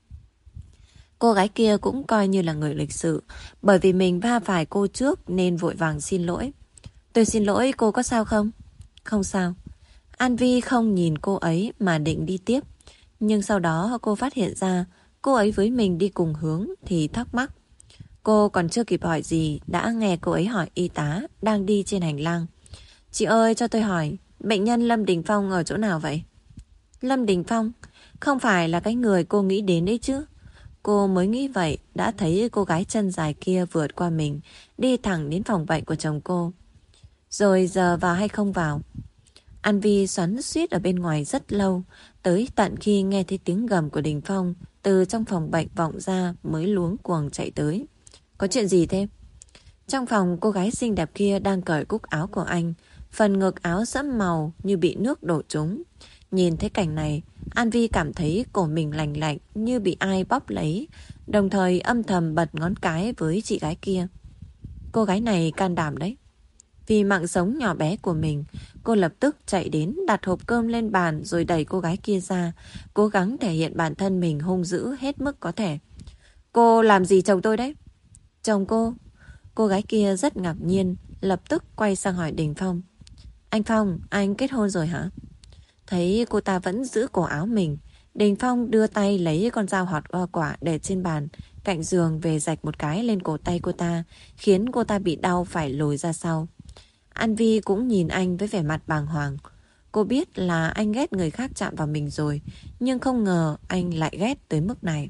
Cô gái kia cũng coi như là người lịch sự, bởi vì mình va phải cô trước nên vội vàng xin lỗi. Tôi xin lỗi, cô có sao không? Không sao. An Vi không nhìn cô ấy mà định đi tiếp. Nhưng sau đó cô phát hiện ra cô ấy với mình đi cùng hướng thì thắc mắc. Cô còn chưa kịp hỏi gì đã nghe cô ấy hỏi y tá đang đi trên hành lang. Chị ơi, cho tôi hỏi, bệnh nhân Lâm Đình Phong ở chỗ nào vậy? Lâm Đình Phong? Không phải là cái người cô nghĩ đến đấy chứ? Cô mới nghĩ vậy đã thấy cô gái chân dài kia vượt qua mình, đi thẳng đến phòng bệnh của chồng cô. Rồi giờ vào hay không vào? An Vi xoắn xuýt ở bên ngoài rất lâu, tới tận khi nghe thấy tiếng gầm của Đình Phong từ trong phòng bệnh vọng ra mới luống cuồng chạy tới. Có chuyện gì thế? Trong phòng, cô gái xinh đẹp kia đang cởi cúc áo của anh, phần ngực áo sẫm màu như bị nước đổ trúng. Nhìn thấy cảnh này, An Vi cảm thấy cổ mình lành lạnh như bị ai bóp lấy, đồng thời âm thầm bật ngón cái với chị gái kia. Cô gái này can đảm đấy. Vì mạng sống nhỏ bé của mình, cô lập tức chạy đến đặt hộp cơm lên bàn rồi đẩy cô gái kia ra, cố gắng thể hiện bản thân mình hung dữ hết mức có thể. Cô làm gì chồng tôi đấy? Chồng cô? Cô gái kia rất ngạc nhiên, lập tức quay sang hỏi Đình Phong. Anh Phong, anh kết hôn rồi hả? Thấy cô ta vẫn giữ cổ áo mình, Đình Phong đưa tay lấy con dao họt hoa quả để trên bàn, cạnh giường về rạch một cái lên cổ tay cô ta, khiến cô ta bị đau phải lùi ra sau. An Vi cũng nhìn anh với vẻ mặt bàng hoàng. Cô biết là anh ghét người khác chạm vào mình rồi, nhưng không ngờ anh lại ghét tới mức này.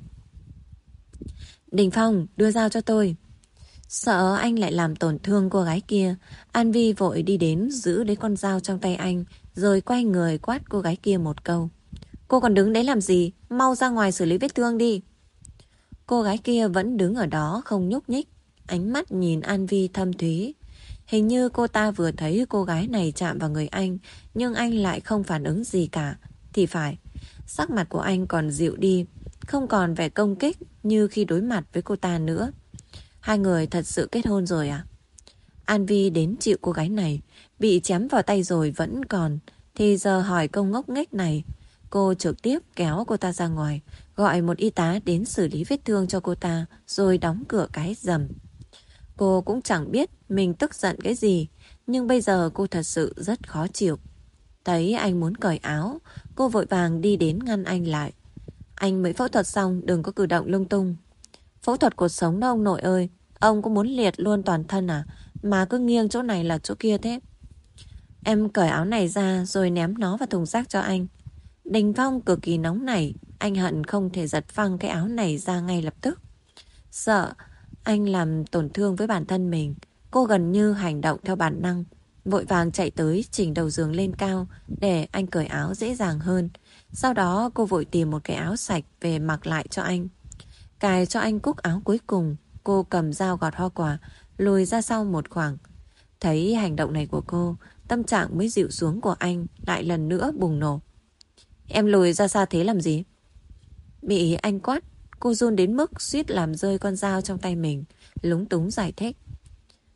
Đình Phong, đưa dao cho tôi. Sợ anh lại làm tổn thương cô gái kia, An Vi vội đi đến giữ lấy con dao trong tay anh, rồi quay người quát cô gái kia một câu. Cô còn đứng đấy làm gì? Mau ra ngoài xử lý vết thương đi. Cô gái kia vẫn đứng ở đó không nhúc nhích, ánh mắt nhìn An Vi thâm thúy. Hình như cô ta vừa thấy cô gái này chạm vào người anh, nhưng anh lại không phản ứng gì cả. Thì phải, sắc mặt của anh còn dịu đi, không còn vẻ công kích như khi đối mặt với cô ta nữa. Hai người thật sự kết hôn rồi à? An Vi đến chịu cô gái này, bị chém vào tay rồi vẫn còn, thì giờ hỏi câu ngốc nghếch này. Cô trực tiếp kéo cô ta ra ngoài, gọi một y tá đến xử lý vết thương cho cô ta, rồi đóng cửa cái rầm. Cô cũng chẳng biết mình tức giận cái gì, nhưng bây giờ cô thật sự rất khó chịu. Thấy anh muốn cởi áo, cô vội vàng đi đến ngăn anh lại. Anh mới phẫu thuật xong, đừng có cử động lung tung. Phẫu thuật cột sống đó ông nội ơi, ông có muốn liệt luôn toàn thân à? Mà cứ nghiêng chỗ này là chỗ kia thế. Em cởi áo này ra rồi ném nó vào thùng rác cho anh. Đình Phong cực kỳ nóng nảy, anh hận không thể giật phăng cái áo này ra ngay lập tức. Sợ anh làm tổn thương với bản thân mình, cô gần như hành động theo bản năng, vội vàng chạy tới chỉnh đầu giường lên cao để anh cởi áo dễ dàng hơn. Sau đó cô vội tìm một cái áo sạch về mặc lại cho anh. Cài cho anh cúc áo cuối cùng, cô cầm dao gọt hoa quả, lùi ra sau một khoảng. Thấy hành động này của cô, tâm trạng mới dịu xuống của anh lại lần nữa bùng nổ. Em lùi ra xa thế làm gì? Bị anh quát, cô run đến mức suýt làm rơi con dao trong tay mình, lúng túng giải thích.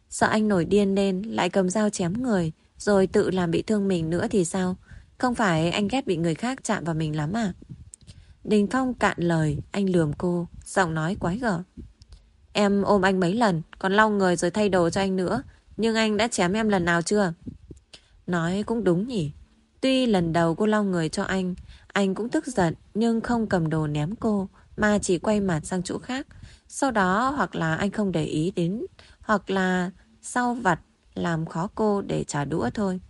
Sợ anh nổi điên lên lại cầm dao chém người, rồi tự làm bị thương mình nữa thì sao? Không phải anh ghét bị người khác chạm vào mình lắm à? Đình Phong cạn lời, anh lườm cô, giọng nói quái gở. Em ôm anh mấy lần, còn lau người rồi thay đồ cho anh nữa. Nhưng anh đã chém em lần nào chưa? Nói cũng đúng nhỉ. Tuy lần đầu cô lau người cho anh cũng tức giận nhưng không cầm đồ ném cô, mà chỉ quay mặt sang chỗ khác. Sau đó hoặc là anh không để ý đến, hoặc là sau vặt làm khó cô để trả đũa thôi.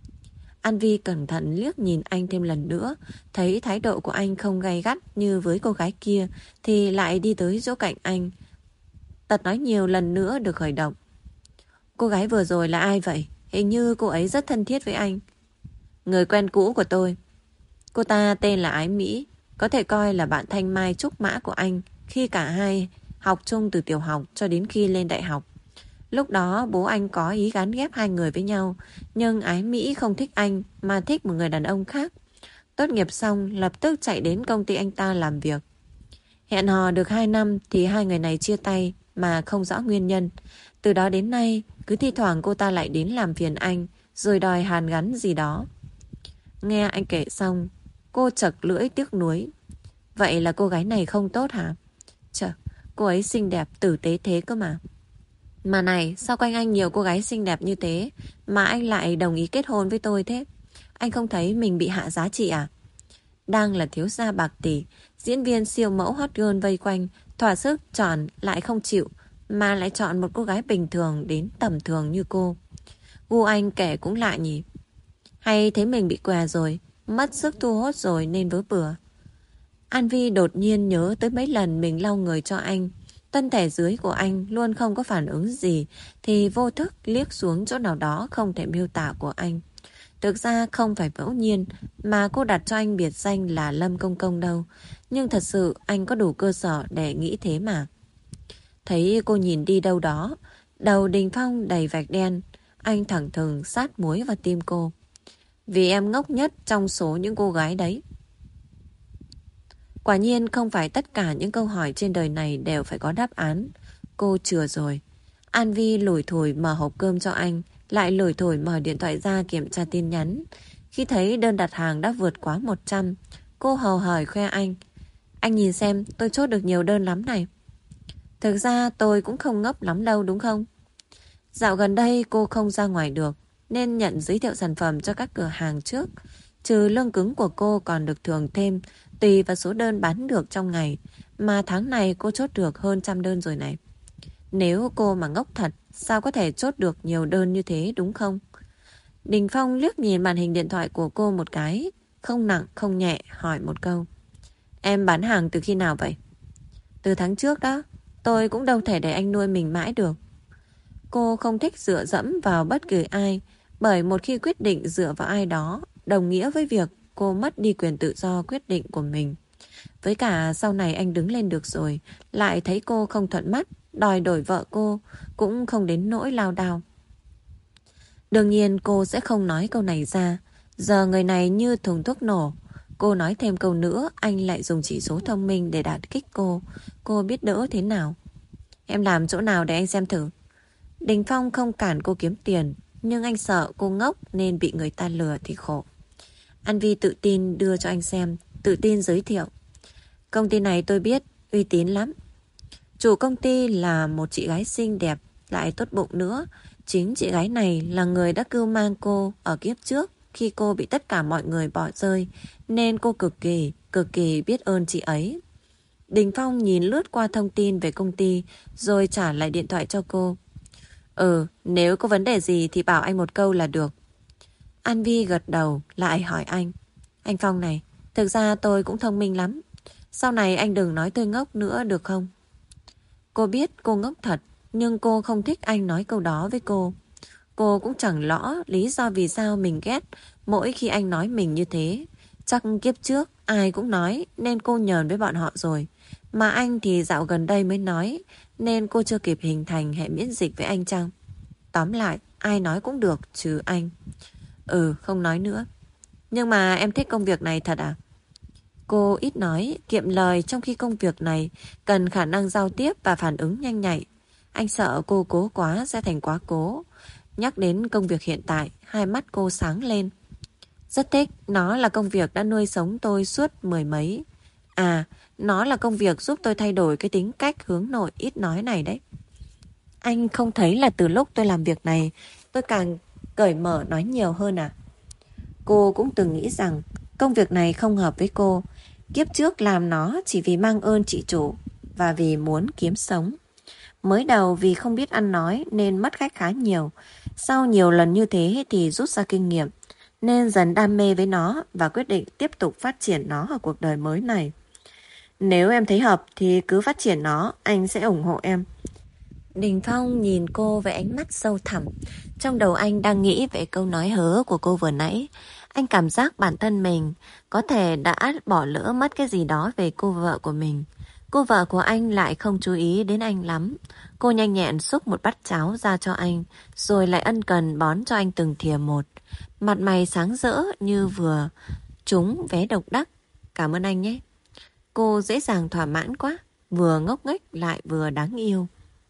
An Vi cẩn thận liếc nhìn anh thêm lần nữa, thấy thái độ của anh không gay gắt như với cô gái kia, thì lại đi tới chỗ cạnh anh. Tật nói nhiều lần nữa được khởi động. Cô gái vừa rồi là ai vậy? Hình như cô ấy rất thân thiết với anh. Người quen cũ của tôi. Cô ta tên là Ái Mỹ, có thể coi là bạn thanh mai trúc mã của anh khi cả hai học chung từ tiểu học cho đến khi lên đại học. Lúc đó bố anh có ý gán ghép hai người với nhau, nhưng Ái Mỹ không thích anh mà thích một người đàn ông khác. Tốt nghiệp xong lập tức chạy đến công ty anh ta làm việc. Hẹn hò được 2 năm thì hai người này chia tay mà không rõ nguyên nhân. Từ đó đến nay, cứ thi thoảng cô ta lại đến làm phiền anh, rồi đòi hàn gắn gì đó. Nghe anh kể xong, cô chật lưỡi tiếc nuối. Vậy là cô gái này không tốt hả? Chợ, cô ấy xinh đẹp tử tế thế cơ mà. Mà này, sao quanh anh nhiều cô gái xinh đẹp như thế mà anh lại đồng ý kết hôn với tôi thế? Anh không thấy mình bị hạ giá trị à? Đang là thiếu gia bạc tỷ, diễn viên siêu mẫu hot girl vây quanh, thỏa sức chọn lại không chịu, mà lại chọn một cô gái bình thường đến tầm thường như cô. Gu anh kể cũng lạ nhỉ? Hay thấy mình bị què rồi, mất sức thu hút rồi nên vớ bừa. An Vi đột nhiên nhớ tới mấy lần mình lau người cho anh. Thân thể dưới của anh luôn không có phản ứng gì, thì vô thức liếc xuống chỗ nào đó không thể miêu tả của anh. Thực ra không phải ngẫu nhiên mà cô đặt cho anh biệt danh là Lâm Công Công đâu. Nhưng thật sự anh có đủ cơ sở để nghĩ thế mà. Thấy cô nhìn đi đâu đó, đầu Đình Phong đầy vạch đen, anh thẳng thừng sát muối vào tim cô. Vì em ngốc nhất trong số những cô gái đấy. Quả nhiên không phải tất cả những câu hỏi trên đời này đều phải có đáp án. Cô chừa rồi. An Vi lủi thủi mở hộp cơm cho anh, lại lủi thủi mở điện thoại ra kiểm tra tin nhắn. Khi thấy đơn đặt hàng đã vượt quá 100, cô hầu hởi khoe anh. Anh nhìn xem, tôi chốt được nhiều đơn lắm này. Thực ra tôi cũng không ngốc lắm đâu đúng không? Dạo gần đây cô không ra ngoài được, nên nhận giới thiệu sản phẩm cho các cửa hàng trước. Trừ lương cứng của cô còn được thưởng thêm, tùy vào số đơn bán được trong ngày. Mà tháng này cô chốt được hơn 100 đơn rồi này. Nếu cô mà ngốc thật, sao có thể chốt được nhiều đơn như thế đúng không? Đình Phong liếc nhìn màn hình điện thoại của cô một cái, không nặng không nhẹ hỏi một câu. Em bán hàng từ khi nào vậy? Từ tháng trước đó, tôi cũng đâu thể để anh nuôi mình mãi được. Cô không thích dựa dẫm vào bất kỳ ai, bởi một khi quyết định dựa vào ai đó, đồng nghĩa với việc cô mất đi quyền tự do quyết định của mình. Với cả sau này anh đứng lên được rồi, lại thấy cô không thuận mắt, đòi đổi vợ cô, cũng không đến nỗi lao đao. Đương nhiên cô sẽ không nói câu này ra. Giờ người này như thùng thuốc nổ. Cô nói thêm câu nữa, anh lại dùng chỉ số thông minh để đả kích cô. Cô biết đỡ thế nào? Em làm chỗ nào để anh xem thử? Đình Phong không cản cô kiếm tiền, nhưng anh sợ cô ngốc nên bị người ta lừa thì khổ. An Vi tự tin đưa cho anh xem, tự tin giới thiệu. Công ty này tôi biết, uy tín lắm. Chủ công ty là một chị gái xinh đẹp, lại tốt bụng nữa. Chính chị gái này là người đã cưu mang cô ở kiếp trước khi cô bị tất cả mọi người bỏ rơi, nên cô cực kỳ biết ơn chị ấy. Đình Phong nhìn lướt qua thông tin về công ty, rồi trả lại điện thoại cho cô. Nếu có vấn đề gì thì bảo anh một câu là được. An Vi gật đầu, lại hỏi anh. Anh Phong này, thực ra tôi cũng thông minh lắm. Sau này anh đừng nói tôi ngốc nữa được không? Cô biết cô ngốc thật, nhưng cô không thích anh nói câu đó với cô. Cô cũng chẳng rõ lý do vì sao mình ghét mỗi khi anh nói mình như thế. Chắc kiếp trước ai cũng nói nên cô nhờn với bọn họ rồi. Mà anh thì dạo gần đây mới nói, nên cô chưa kịp hình thành hệ miễn dịch với anh chăng? Tóm lại, ai nói cũng được trừ anh. Không nói nữa. Nhưng mà em thích công việc này thật à? Cô ít nói, kiệm lời, trong khi công việc này cần khả năng giao tiếp và phản ứng nhanh nhạy. Anh sợ cô cố quá sẽ thành quá cố. Nhắc đến công việc hiện tại, hai mắt cô sáng lên. Rất thích, nó là công việc đã nuôi sống tôi suốt mười mấy. À, nó là công việc giúp tôi thay đổi cái tính cách hướng nội ít nói này đấy. Anh không thấy là từ lúc tôi làm việc này, tôi càng cởi mở nói nhiều hơn à? Cô cũng từng nghĩ rằng công việc này không hợp với cô. Kiếp trước làm nó chỉ vì mang ơn chị chủ và vì muốn kiếm sống. Mới đầu vì không biết ăn nói nên mất khách khá nhiều. Sau nhiều lần như thế thì rút ra kinh nghiệm, nên dần đam mê với nó và quyết định tiếp tục phát triển nó ở cuộc đời mới này. Nếu em thấy hợp thì cứ phát triển nó, anh sẽ ủng hộ em. Đình Phong nhìn cô với ánh mắt sâu thẳm. Trong đầu anh đang nghĩ về câu nói hớ của cô vừa nãy. Anh cảm giác bản thân mình có thể đã bỏ lỡ mất cái gì đó về cô vợ của mình. Cô vợ của anh lại không chú ý đến anh lắm. Cô nhanh nhẹn xúc một bát cháo ra cho anh, rồi lại ân cần bón cho anh từng thìa một. Mặt mày sáng rỡ như vừa trúng vé độc đắc. Cảm ơn anh nhé. Cô dễ dàng thỏa mãn quá, vừa ngốc nghếch lại vừa đáng yêu.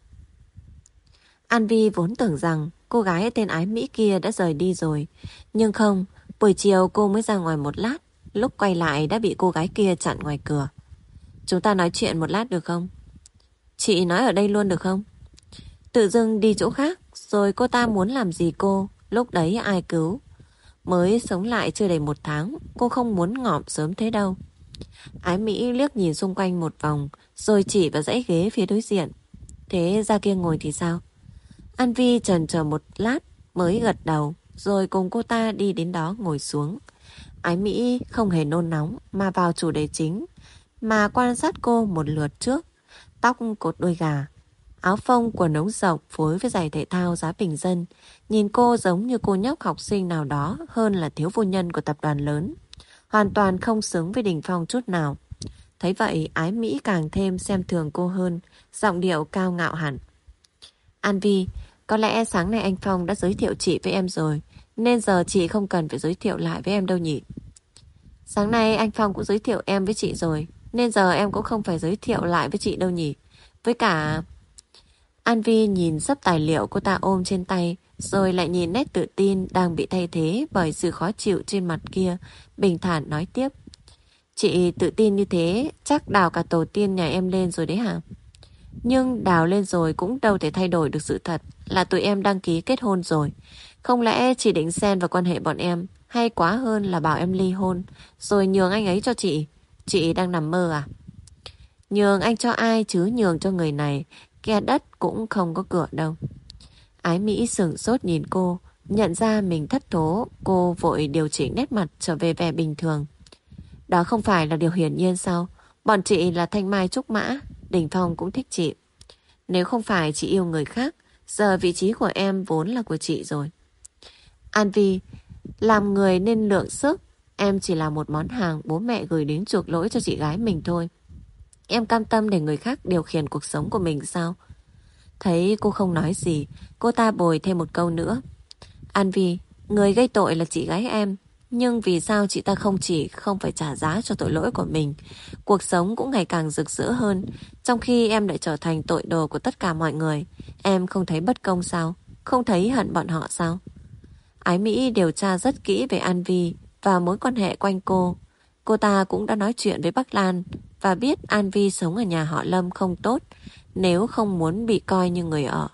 An Vi vốn tưởng rằng cô gái tên Ái Mỹ kia đã rời đi rồi. Nhưng không, buổi chiều cô mới ra ngoài một lát. Lúc quay lại đã bị cô gái kia chặn ngoài cửa. Chúng ta nói chuyện một lát được không? Chị nói ở đây luôn được không? Tự dưng đi chỗ khác, rồi cô ta muốn làm gì cô, lúc đấy ai cứu? Mới sống lại chưa đầy 1 tháng, cô không muốn ngỏm sớm thế đâu. Ái Mỹ liếc nhìn xung quanh một vòng, rồi chỉ vào dãy ghế phía đối diện. Thế ra kia ngồi thì sao? An Vi chần chờ một lát mới gật đầu, rồi cùng cô ta đi đến đó ngồi xuống. Ái Mỹ không hề nôn nóng mà vào chủ đề chính, mà quan sát cô một lượt trước. Tóc cột đuôi gà, áo phông quần ống rộng phối với giày thể thao giá bình dân. Nhìn cô giống như cô nhóc học sinh nào đó hơn là thiếu phu nhân của tập đoàn lớn. Hoàn toàn không xứng với Đình Phong chút nào. Thấy vậy Ái Mỹ càng thêm xem thường cô hơn, giọng điệu cao ngạo hẳn. An Vi, có lẽ sáng nay anh Phong đã giới thiệu chị với em rồi, nên giờ chị không cần phải giới thiệu lại với em đâu nhỉ? Sáng nay anh Phong cũng giới thiệu em với chị rồi, nên giờ em cũng không phải giới thiệu lại với chị đâu nhỉ? Với cả... An Vi nhìn sấp tài liệu cô ta ôm trên tay, rồi lại nhìn nét tự tin đang bị thay thế bởi sự khó chịu trên mặt kia, bình thản nói tiếp. Chị tự tin như thế, chắc đào cả tổ tiên nhà em lên rồi đấy hả? Nhưng đào lên rồi cũng đâu thể thay đổi được sự thật là tụi em đăng ký kết hôn rồi. Không lẽ chị định xen vào quan hệ bọn em, hay quá hơn là bảo em ly hôn, rồi nhường anh ấy cho chị? Chị đang nằm mơ à? Nhường anh cho ai chứ nhường cho người này, kẻ đất cũng không có cửa đâu. Ái Mỹ sửng sốt nhìn cô, nhận ra mình thất thố, cô vội điều chỉnh nét mặt trở về vẻ bình thường. Đó không phải là điều hiển nhiên sao? Bọn chị là thanh mai trúc mã, Đình Phong cũng thích chị. Nếu không phải chị yêu người khác, giờ vị trí của em vốn là của chị rồi. An Vi, làm người nên lượng sức. Em chỉ là một món hàng bố mẹ gửi đến chuộc lỗi cho chị gái mình thôi. Em cam tâm để người khác điều khiển cuộc sống của mình sao? Thấy cô không nói gì, cô ta bồi thêm một câu nữa. An Vi, người gây tội là chị gái em. Nhưng vì sao chị ta không phải trả giá cho tội lỗi của mình? Cuộc sống cũng ngày càng rực rỡ hơn, trong khi em lại trở thành tội đồ của tất cả mọi người. Em không thấy bất công sao? Không thấy hận bọn họ sao? Ái Mỹ điều tra rất kỹ về An Vi và mối quan hệ quanh cô. Cô ta cũng đã nói chuyện với Bắc Lan và biết An Vi sống ở nhà họ Lâm không tốt, nếu không muốn bị coi như người ở.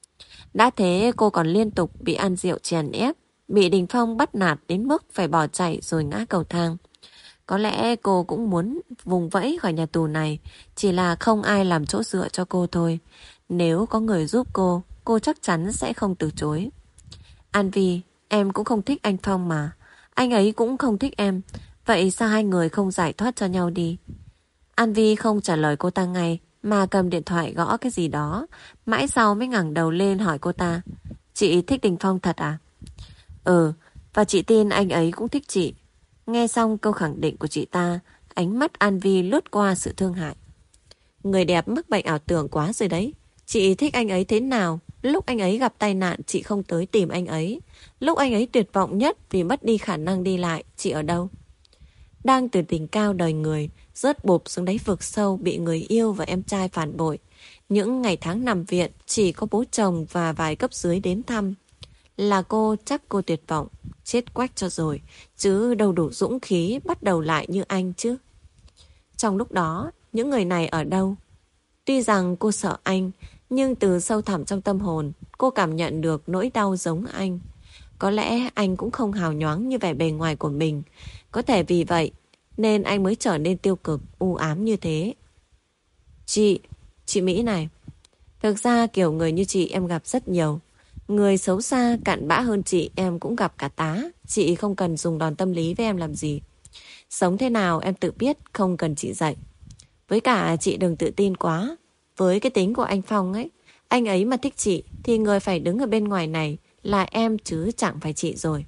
Đã thế cô còn liên tục bị ăn rượu chèn ép, bị Đình Phong bắt nạt đến mức phải bỏ chạy rồi ngã cầu thang. Có lẽ cô cũng muốn vùng vẫy khỏi nhà tù này, chỉ là không ai làm chỗ dựa cho cô thôi. Nếu có người giúp cô chắc chắn sẽ không từ chối. An Vi, em cũng không thích anh Phong mà. Anh ấy cũng không thích em. Vậy sao hai người không giải thoát cho nhau đi? An Vi không trả lời cô ta ngay, mà cầm điện thoại gõ cái gì đó. Mãi sau mới ngẩng đầu lên hỏi cô ta. Chị thích Đình Phong thật à? Ừ, và chị tin anh ấy cũng thích chị. Nghe xong câu khẳng định của chị ta, ánh mắt An Vi lướt qua sự thương hại. Người đẹp mắc bệnh ảo tưởng quá rồi đấy. Chị thích anh ấy thế nào? Lúc anh ấy gặp tai nạn chị không tới tìm anh ấy. Lúc anh ấy tuyệt vọng nhất vì mất đi khả năng đi lại, chị ở đâu? Đang từ đỉnh cao đời người, rớt bụp xuống đáy vực sâu, bị người yêu và em trai phản bội. Những ngày tháng nằm viện, chỉ có bố chồng và vài cấp dưới đến thăm. Là cô, chắc cô tuyệt vọng, chết quách cho rồi, chứ đâu đủ dũng khí bắt đầu lại như anh chứ. Trong lúc đó, những người này ở đâu? Tuy rằng cô sợ anh, nhưng từ sâu thẳm trong tâm hồn, cô cảm nhận được nỗi đau giống anh. Có lẽ anh cũng không hào nhoáng như vẻ bề ngoài của mình. Có thể vì vậy nên anh mới trở nên tiêu cực, u ám như thế. Chị Mỹ này, thực ra kiểu người như chị em gặp rất nhiều. Người xấu xa, cặn bã hơn chị em cũng gặp cả tá. Chị không cần dùng đòn tâm lý với em làm gì. Sống thế nào em tự biết, không cần chị dạy. Với cả chị đừng tự tin quá. Với cái tính của anh Phong ấy, anh ấy mà thích chị thì người phải đứng ở bên ngoài này là em chứ chẳng phải chị rồi.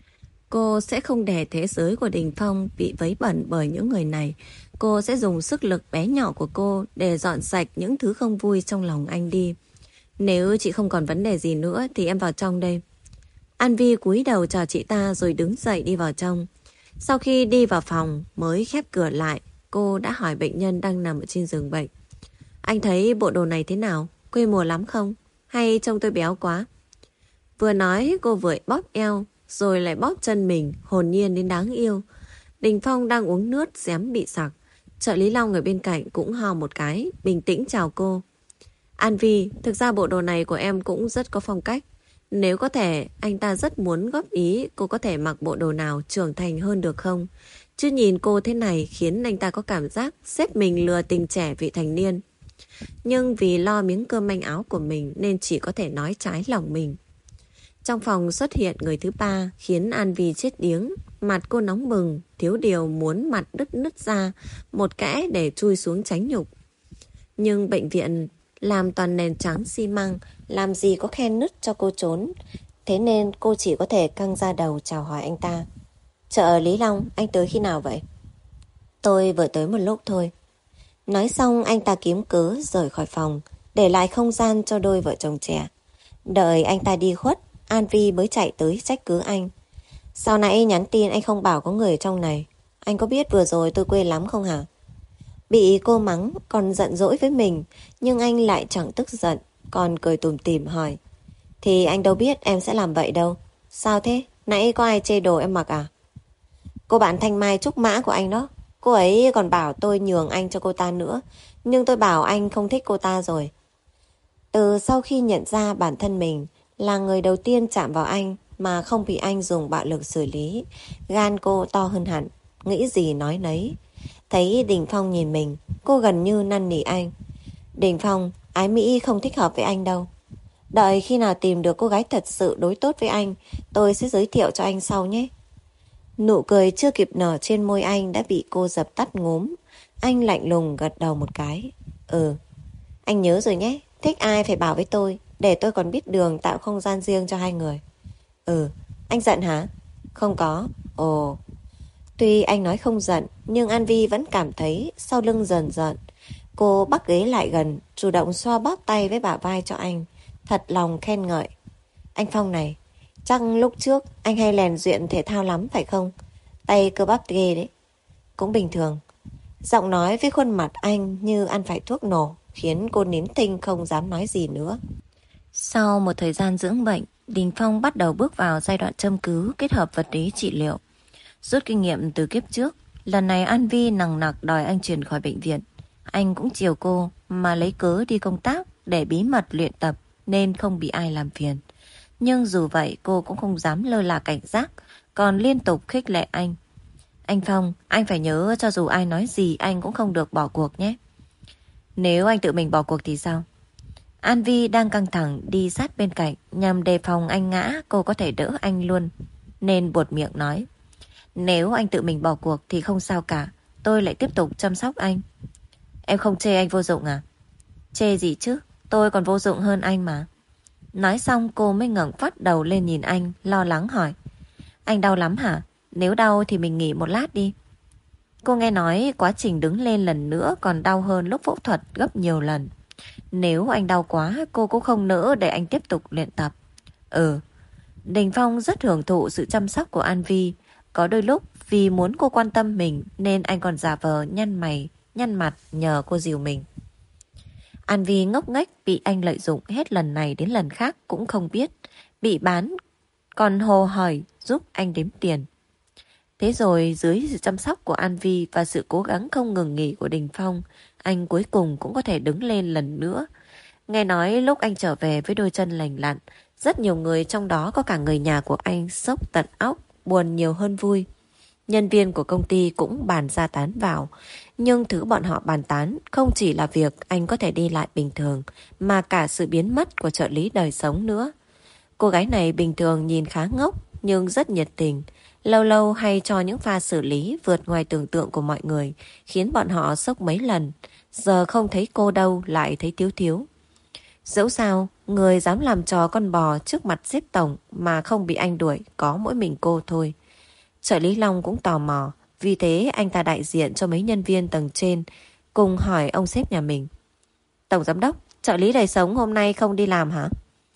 Cô sẽ không để thế giới của Đình Phong bị vấy bẩn bởi những người này. Cô sẽ dùng sức lực bé nhỏ của cô để dọn sạch những thứ không vui trong lòng anh đi. Nếu chị không còn vấn đề gì nữa thì em vào trong đây. An Vi cúi đầu chào chị ta rồi đứng dậy đi vào trong. Sau khi đi vào phòng mới khép cửa lại, cô đã hỏi bệnh nhân đang nằm ở trên giường bệnh. Anh thấy bộ đồ này thế nào? Quê mùa lắm không? Hay trông tôi béo quá? Vừa nói cô vừa bóp eo rồi lại bóp chân mình, hồn nhiên đến đáng yêu. Đình Phong đang uống nước xém bị sặc. Trợ lý Long ở bên cạnh cũng ho một cái, bình tĩnh chào cô. An Vi, thực ra bộ đồ này của em cũng rất có phong cách. Nếu có thể, anh ta rất muốn góp ý cô có thể mặc bộ đồ nào trưởng thành hơn được không? Chứ nhìn cô thế này khiến anh ta có cảm giác xếp mình lừa tình trẻ vị thành niên. Nhưng vì lo miếng cơm manh áo của mình nên chỉ có thể nói trái lòng mình. Trong phòng xuất hiện người thứ ba khiến An Vi chết điếng. Mặt cô nóng bừng, thiếu điều muốn mặt đứt nứt ra một kẽ để chui xuống tránh nhục. Nhưng bệnh viện làm toàn nền trắng xi măng, làm gì có khe nứt cho cô trốn. Thế nên cô chỉ có thể căng ra đầu chào hỏi anh ta. Trợ lý Long, anh tới khi nào vậy? Tôi vừa tới một lúc thôi. Nói xong anh ta kiếm cớ rời khỏi phòng, để lại không gian cho đôi vợ chồng trẻ. Đợi anh ta đi khuất, An Vi mới chạy tới trách cứ anh. Sau nãy nhắn tin anh không bảo có người ở trong này. Anh có biết vừa rồi tôi quê lắm không hả? Bị cô mắng còn giận dỗi với mình, nhưng anh lại chẳng tức giận, còn cười tủm tỉm hỏi. Thì anh đâu biết em sẽ làm vậy đâu. Sao thế? Nãy có ai chê đồ em mặc à? Cô bạn Thanh Mai Trúc Mã của anh đó. Cô ấy còn bảo tôi nhường anh cho cô ta nữa. Nhưng tôi bảo anh không thích cô ta rồi. Từ sau khi nhận ra bản thân mình là người đầu tiên chạm vào anh mà không bị anh dùng bạo lực xử lý, gan cô to hơn hẳn, nghĩ gì nói nấy. Thấy Đình Phong nhìn mình, cô gần như năn nỉ anh. Đình Phong, Ái Mỹ không thích hợp với anh đâu. Đợi khi nào tìm được cô gái thật sự đối tốt với anh, tôi sẽ giới thiệu cho anh sau nhé. Nụ cười chưa kịp nở trên môi anh đã bị cô dập tắt ngúm. Anh lạnh lùng gật đầu một cái. Anh nhớ rồi nhé. Thích ai phải bảo với tôi, để tôi còn biết đường tạo không gian riêng cho hai người. Anh giận hả? Không có. Ồ. Tuy anh nói không giận, nhưng An Vi vẫn cảm thấy sau lưng dần dần. Cô bắt ghế lại gần, chủ động xoa bóp tay với bả vai cho anh, thật lòng khen ngợi. Anh Phong này, chắc lúc trước anh hay lèn luyện thể thao lắm phải không? Tay cơ bắp ghê đấy. Cũng bình thường. Giọng nói với khuôn mặt anh như ăn phải thuốc nổ, khiến cô nín thinh không dám nói gì nữa. Sau một thời gian dưỡng bệnh, Đình Phong bắt đầu bước vào giai đoạn châm cứu kết hợp vật lý trị liệu. Rút kinh nghiệm từ kiếp trước, lần này An Vi nằng nặc đòi anh chuyển khỏi bệnh viện. Anh cũng chiều cô mà lấy cớ đi công tác để bí mật luyện tập nên không bị ai làm phiền. Nhưng dù vậy cô cũng không dám lơ là cảnh giác, còn liên tục khích lệ anh. Anh Phong, anh phải nhớ cho dù ai nói gì anh cũng không được bỏ cuộc nhé. Nếu anh tự mình bỏ cuộc thì sao? An Vi đang căng thẳng đi sát bên cạnh nhằm đề phòng anh ngã, cô có thể đỡ anh luôn. Nên buột miệng nói. Nếu anh tự mình bỏ cuộc thì không sao cả, tôi lại tiếp tục chăm sóc anh. Em không chê anh vô dụng à? Chê gì chứ, tôi còn vô dụng hơn anh mà. Nói xong cô mới ngẩng phát đầu lên nhìn anh, lo lắng hỏi. Anh đau lắm hả? Nếu đau thì mình nghỉ một lát đi. Cô nghe nói quá trình đứng lên lần nữa còn đau hơn lúc phẫu thuật gấp nhiều lần. Nếu anh đau quá, cô cũng không nỡ để anh tiếp tục luyện tập. Đình Phong rất hưởng thụ sự chăm sóc của An Vi. Có đôi lúc Vì muốn cô quan tâm mình nên anh còn giả vờ nhăn mày, nhăn mặt nhờ cô dìu mình. An Vi ngốc nghếch bị anh lợi dụng hết lần này đến lần khác cũng không biết. Bị bán còn hồ hởi giúp anh đếm tiền. Thế rồi dưới sự chăm sóc của An Vi và sự cố gắng không ngừng nghỉ của Đình Phong, anh cuối cùng cũng có thể đứng lên lần nữa. Nghe nói lúc anh trở về với đôi chân lành lặn, rất nhiều người trong đó có cả người nhà của anh sốc tận óc, buồn nhiều hơn vui. Nhân viên của công ty cũng bàn ra tán vào, nhưng thứ bọn họ bàn tán không chỉ là việc anh có thể đi lại bình thường, mà cả sự biến mất của trợ lý đời sống nữa. Cô gái này bình thường nhìn khá ngốc nhưng rất nhiệt tình, lâu lâu hay cho những pha xử lý vượt ngoài tưởng tượng của mọi người, khiến bọn họ sốc mấy lần. Giờ không thấy cô đâu lại thấy thiếu thiếu. Dẫu sao, người dám làm trò con bò trước mặt sếp tổng mà không bị anh đuổi có mỗi mình cô thôi. Trợ lý Long cũng tò mò, vì thế anh ta đại diện cho mấy nhân viên tầng trên, cùng hỏi ông sếp nhà mình. Tổng giám đốc, trợ lý đời sống hôm nay không đi làm hả?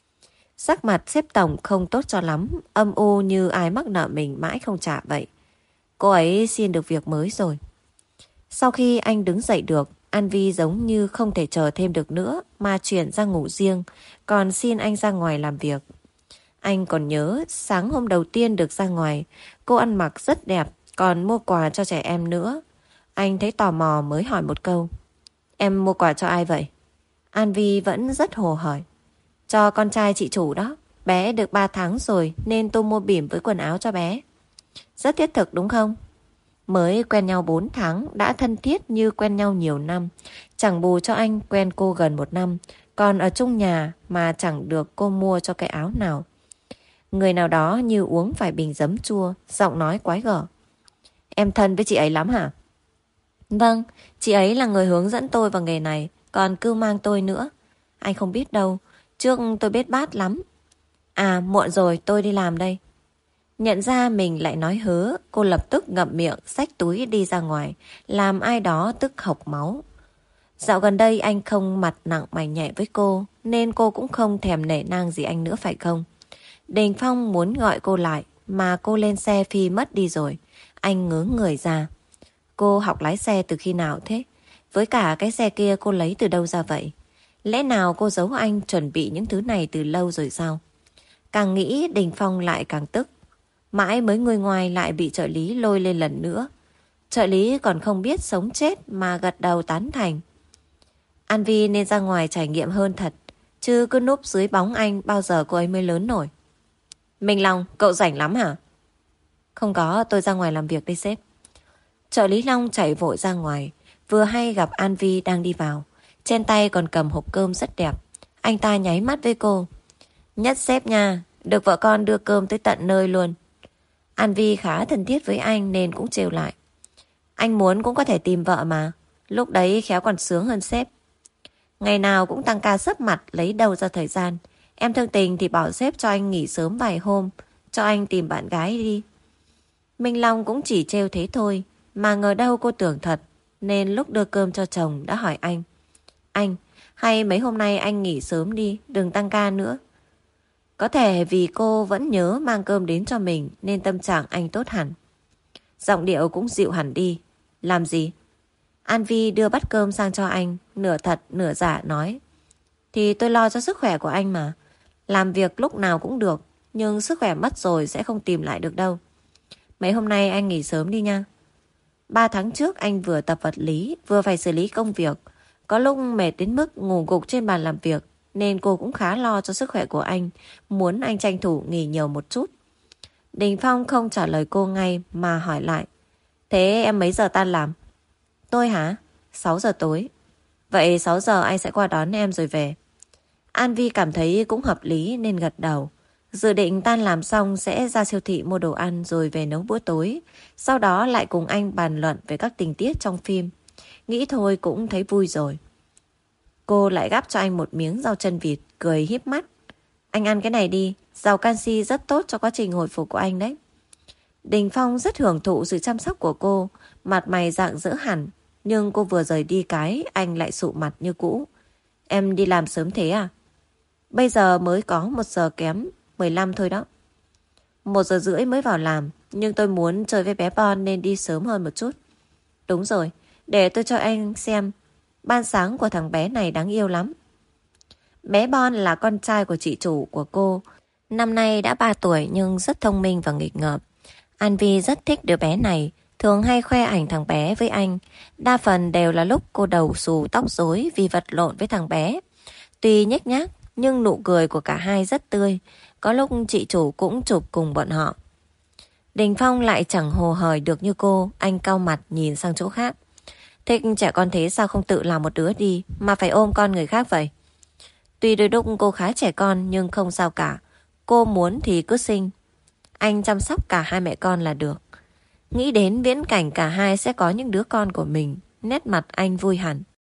Sắc mặt sếp tổng không tốt cho lắm, âm u như ai mắc nợ mình mãi không trả vậy. Cô ấy xin được việc mới rồi. Sau khi anh đứng dậy được, An Vi giống như không thể chờ thêm được nữa mà chuyển ra ngủ riêng, còn xin anh ra ngoài làm việc. Anh còn nhớ sáng hôm đầu tiên được ra ngoài, cô ăn mặc rất đẹp, còn mua quà cho trẻ em nữa. Anh thấy tò mò mới hỏi một câu. Em mua quà cho ai vậy? An Vi vẫn rất hồ hởi. Cho con trai chị chủ đó. Bé được 3 tháng rồi nên tôi mua bỉm với quần áo cho bé. Rất thiết thực đúng không? Mới quen nhau 4 tháng đã thân thiết như quen nhau nhiều năm. Chẳng bù cho anh quen cô gần 1 năm, còn ở chung nhà mà chẳng được cô mua cho cái áo nào. Người nào đó như uống phải bình giấm chua, giọng nói quái gở. Em thân với chị ấy lắm hả? Vâng, chị ấy là người hướng dẫn tôi vào nghề này, còn cưu mang tôi nữa. Anh không biết đâu, trước tôi biết bát lắm. À, muộn rồi, tôi đi làm đây. Nhận ra mình lại nói hớ, cô lập tức ngậm miệng, xách túi đi ra ngoài, làm ai đó tức hộc máu. Dạo gần đây anh không mặt nặng mày nhẹ với cô, nên cô cũng không thèm nể nang gì anh nữa phải không? Đình Phong muốn gọi cô lại, mà cô lên xe phi mất đi rồi. Anh ngớ người ra. Cô học lái xe từ khi nào thế? Với cả cái xe kia cô lấy từ đâu ra vậy? Lẽ nào cô giấu anh chuẩn bị những thứ này từ lâu rồi sao? Càng nghĩ Đình Phong lại càng tức. Mãi mới nguôi ngoai lại bị trợ lý lôi lên lần nữa. Trợ lý còn không biết sống chết mà gật đầu tán thành. An Vi nên ra ngoài trải nghiệm hơn thật, chứ cứ núp dưới bóng anh bao giờ cô ấy mới lớn nổi. Minh Long, cậu rảnh lắm hả? Không có, tôi ra ngoài làm việc đây sếp. Trợ lý Long chạy vội ra ngoài, vừa hay gặp An Vi đang đi vào. Trên tay còn cầm hộp cơm rất đẹp. Anh ta nháy mắt với cô. Nhất sếp nha, được vợ con đưa cơm tới tận nơi luôn. An Vi khá thân thiết với anh nên cũng trêu lại. Anh muốn cũng có thể tìm vợ mà, lúc đấy khéo còn sướng hơn sếp. Ngày nào cũng tăng ca sấp mặt, lấy đâu ra thời gian. Em thương tình thì bảo sếp cho anh nghỉ sớm vài hôm, cho anh tìm bạn gái đi. Minh Long cũng chỉ trêu thế thôi, mà ngờ đâu cô tưởng thật, nên lúc đưa cơm cho chồng đã hỏi anh. Anh, hay mấy hôm nay anh nghỉ sớm đi, đừng tăng ca nữa. Có thể vì cô vẫn nhớ mang cơm đến cho mình nên tâm trạng anh tốt hẳn. Giọng điệu cũng dịu hẳn đi. Làm gì? An Vi đưa bát cơm sang cho anh, nửa thật nửa giả nói. Thì tôi lo cho sức khỏe của anh mà. Làm việc lúc nào cũng được, nhưng sức khỏe mất rồi sẽ không tìm lại được đâu. Mấy hôm nay anh nghỉ sớm đi nha. 3 tháng trước anh vừa tập vật lý, vừa phải xử lý công việc. Có lúc mệt đến mức ngủ gục trên bàn làm việc, nên cô cũng khá lo cho sức khỏe của anh, muốn anh tranh thủ nghỉ nhiều một chút. Đình Phong không trả lời cô ngay mà hỏi lại. Thế em mấy giờ tan làm? Tôi hả? 6 giờ tối. Vậy 6 giờ anh sẽ qua đón em rồi về. An Vi cảm thấy cũng hợp lý nên gật đầu. Dự định tan làm xong sẽ ra siêu thị mua đồ ăn rồi về nấu bữa tối. Sau đó lại cùng anh bàn luận về các tình tiết trong phim. Nghĩ thôi cũng thấy vui rồi. Cô lại gắp cho anh một miếng rau chân vịt, cười híp mắt. Anh ăn cái này đi, giàu canxi rất tốt cho quá trình hồi phục của anh đấy. Đình Phong rất hưởng thụ sự chăm sóc của cô, mặt mày rạng rỡ hẳn. Nhưng cô vừa rời đi cái, anh lại sụ mặt như cũ. Em đi làm sớm thế à? Bây giờ mới có 1 giờ kém 15 thôi đó. 1 giờ rưỡi mới vào làm, nhưng tôi muốn chơi với bé Bon nên đi sớm hơn một chút. Đúng rồi, để tôi cho anh xem. Ban sáng của thằng bé này đáng yêu lắm. Bé Bon là con trai của chị chủ của cô. Năm nay đã 3 tuổi nhưng rất thông minh và nghịch ngợm. An Vi rất thích đứa bé này, thường hay khoe ảnh thằng bé với anh. Đa phần đều là lúc cô đầu xù tóc rối vì vật lộn với thằng bé. Tuy nhếch nhác nhưng nụ cười của cả hai rất tươi. Có lúc chị chủ cũng chụp cùng bọn họ. Đình Phong lại chẳng hồ hởi được như cô. Anh cau mặt nhìn sang chỗ khác. Thích trẻ con thế sao không tự làm một đứa đi mà phải ôm con người khác vậy? Tuy đôi lúc cô khá trẻ con nhưng không sao cả. Cô muốn thì cứ sinh. Anh chăm sóc cả hai mẹ con là được. Nghĩ đến viễn cảnh cả hai sẽ có những đứa con của mình, nét mặt anh vui hẳn.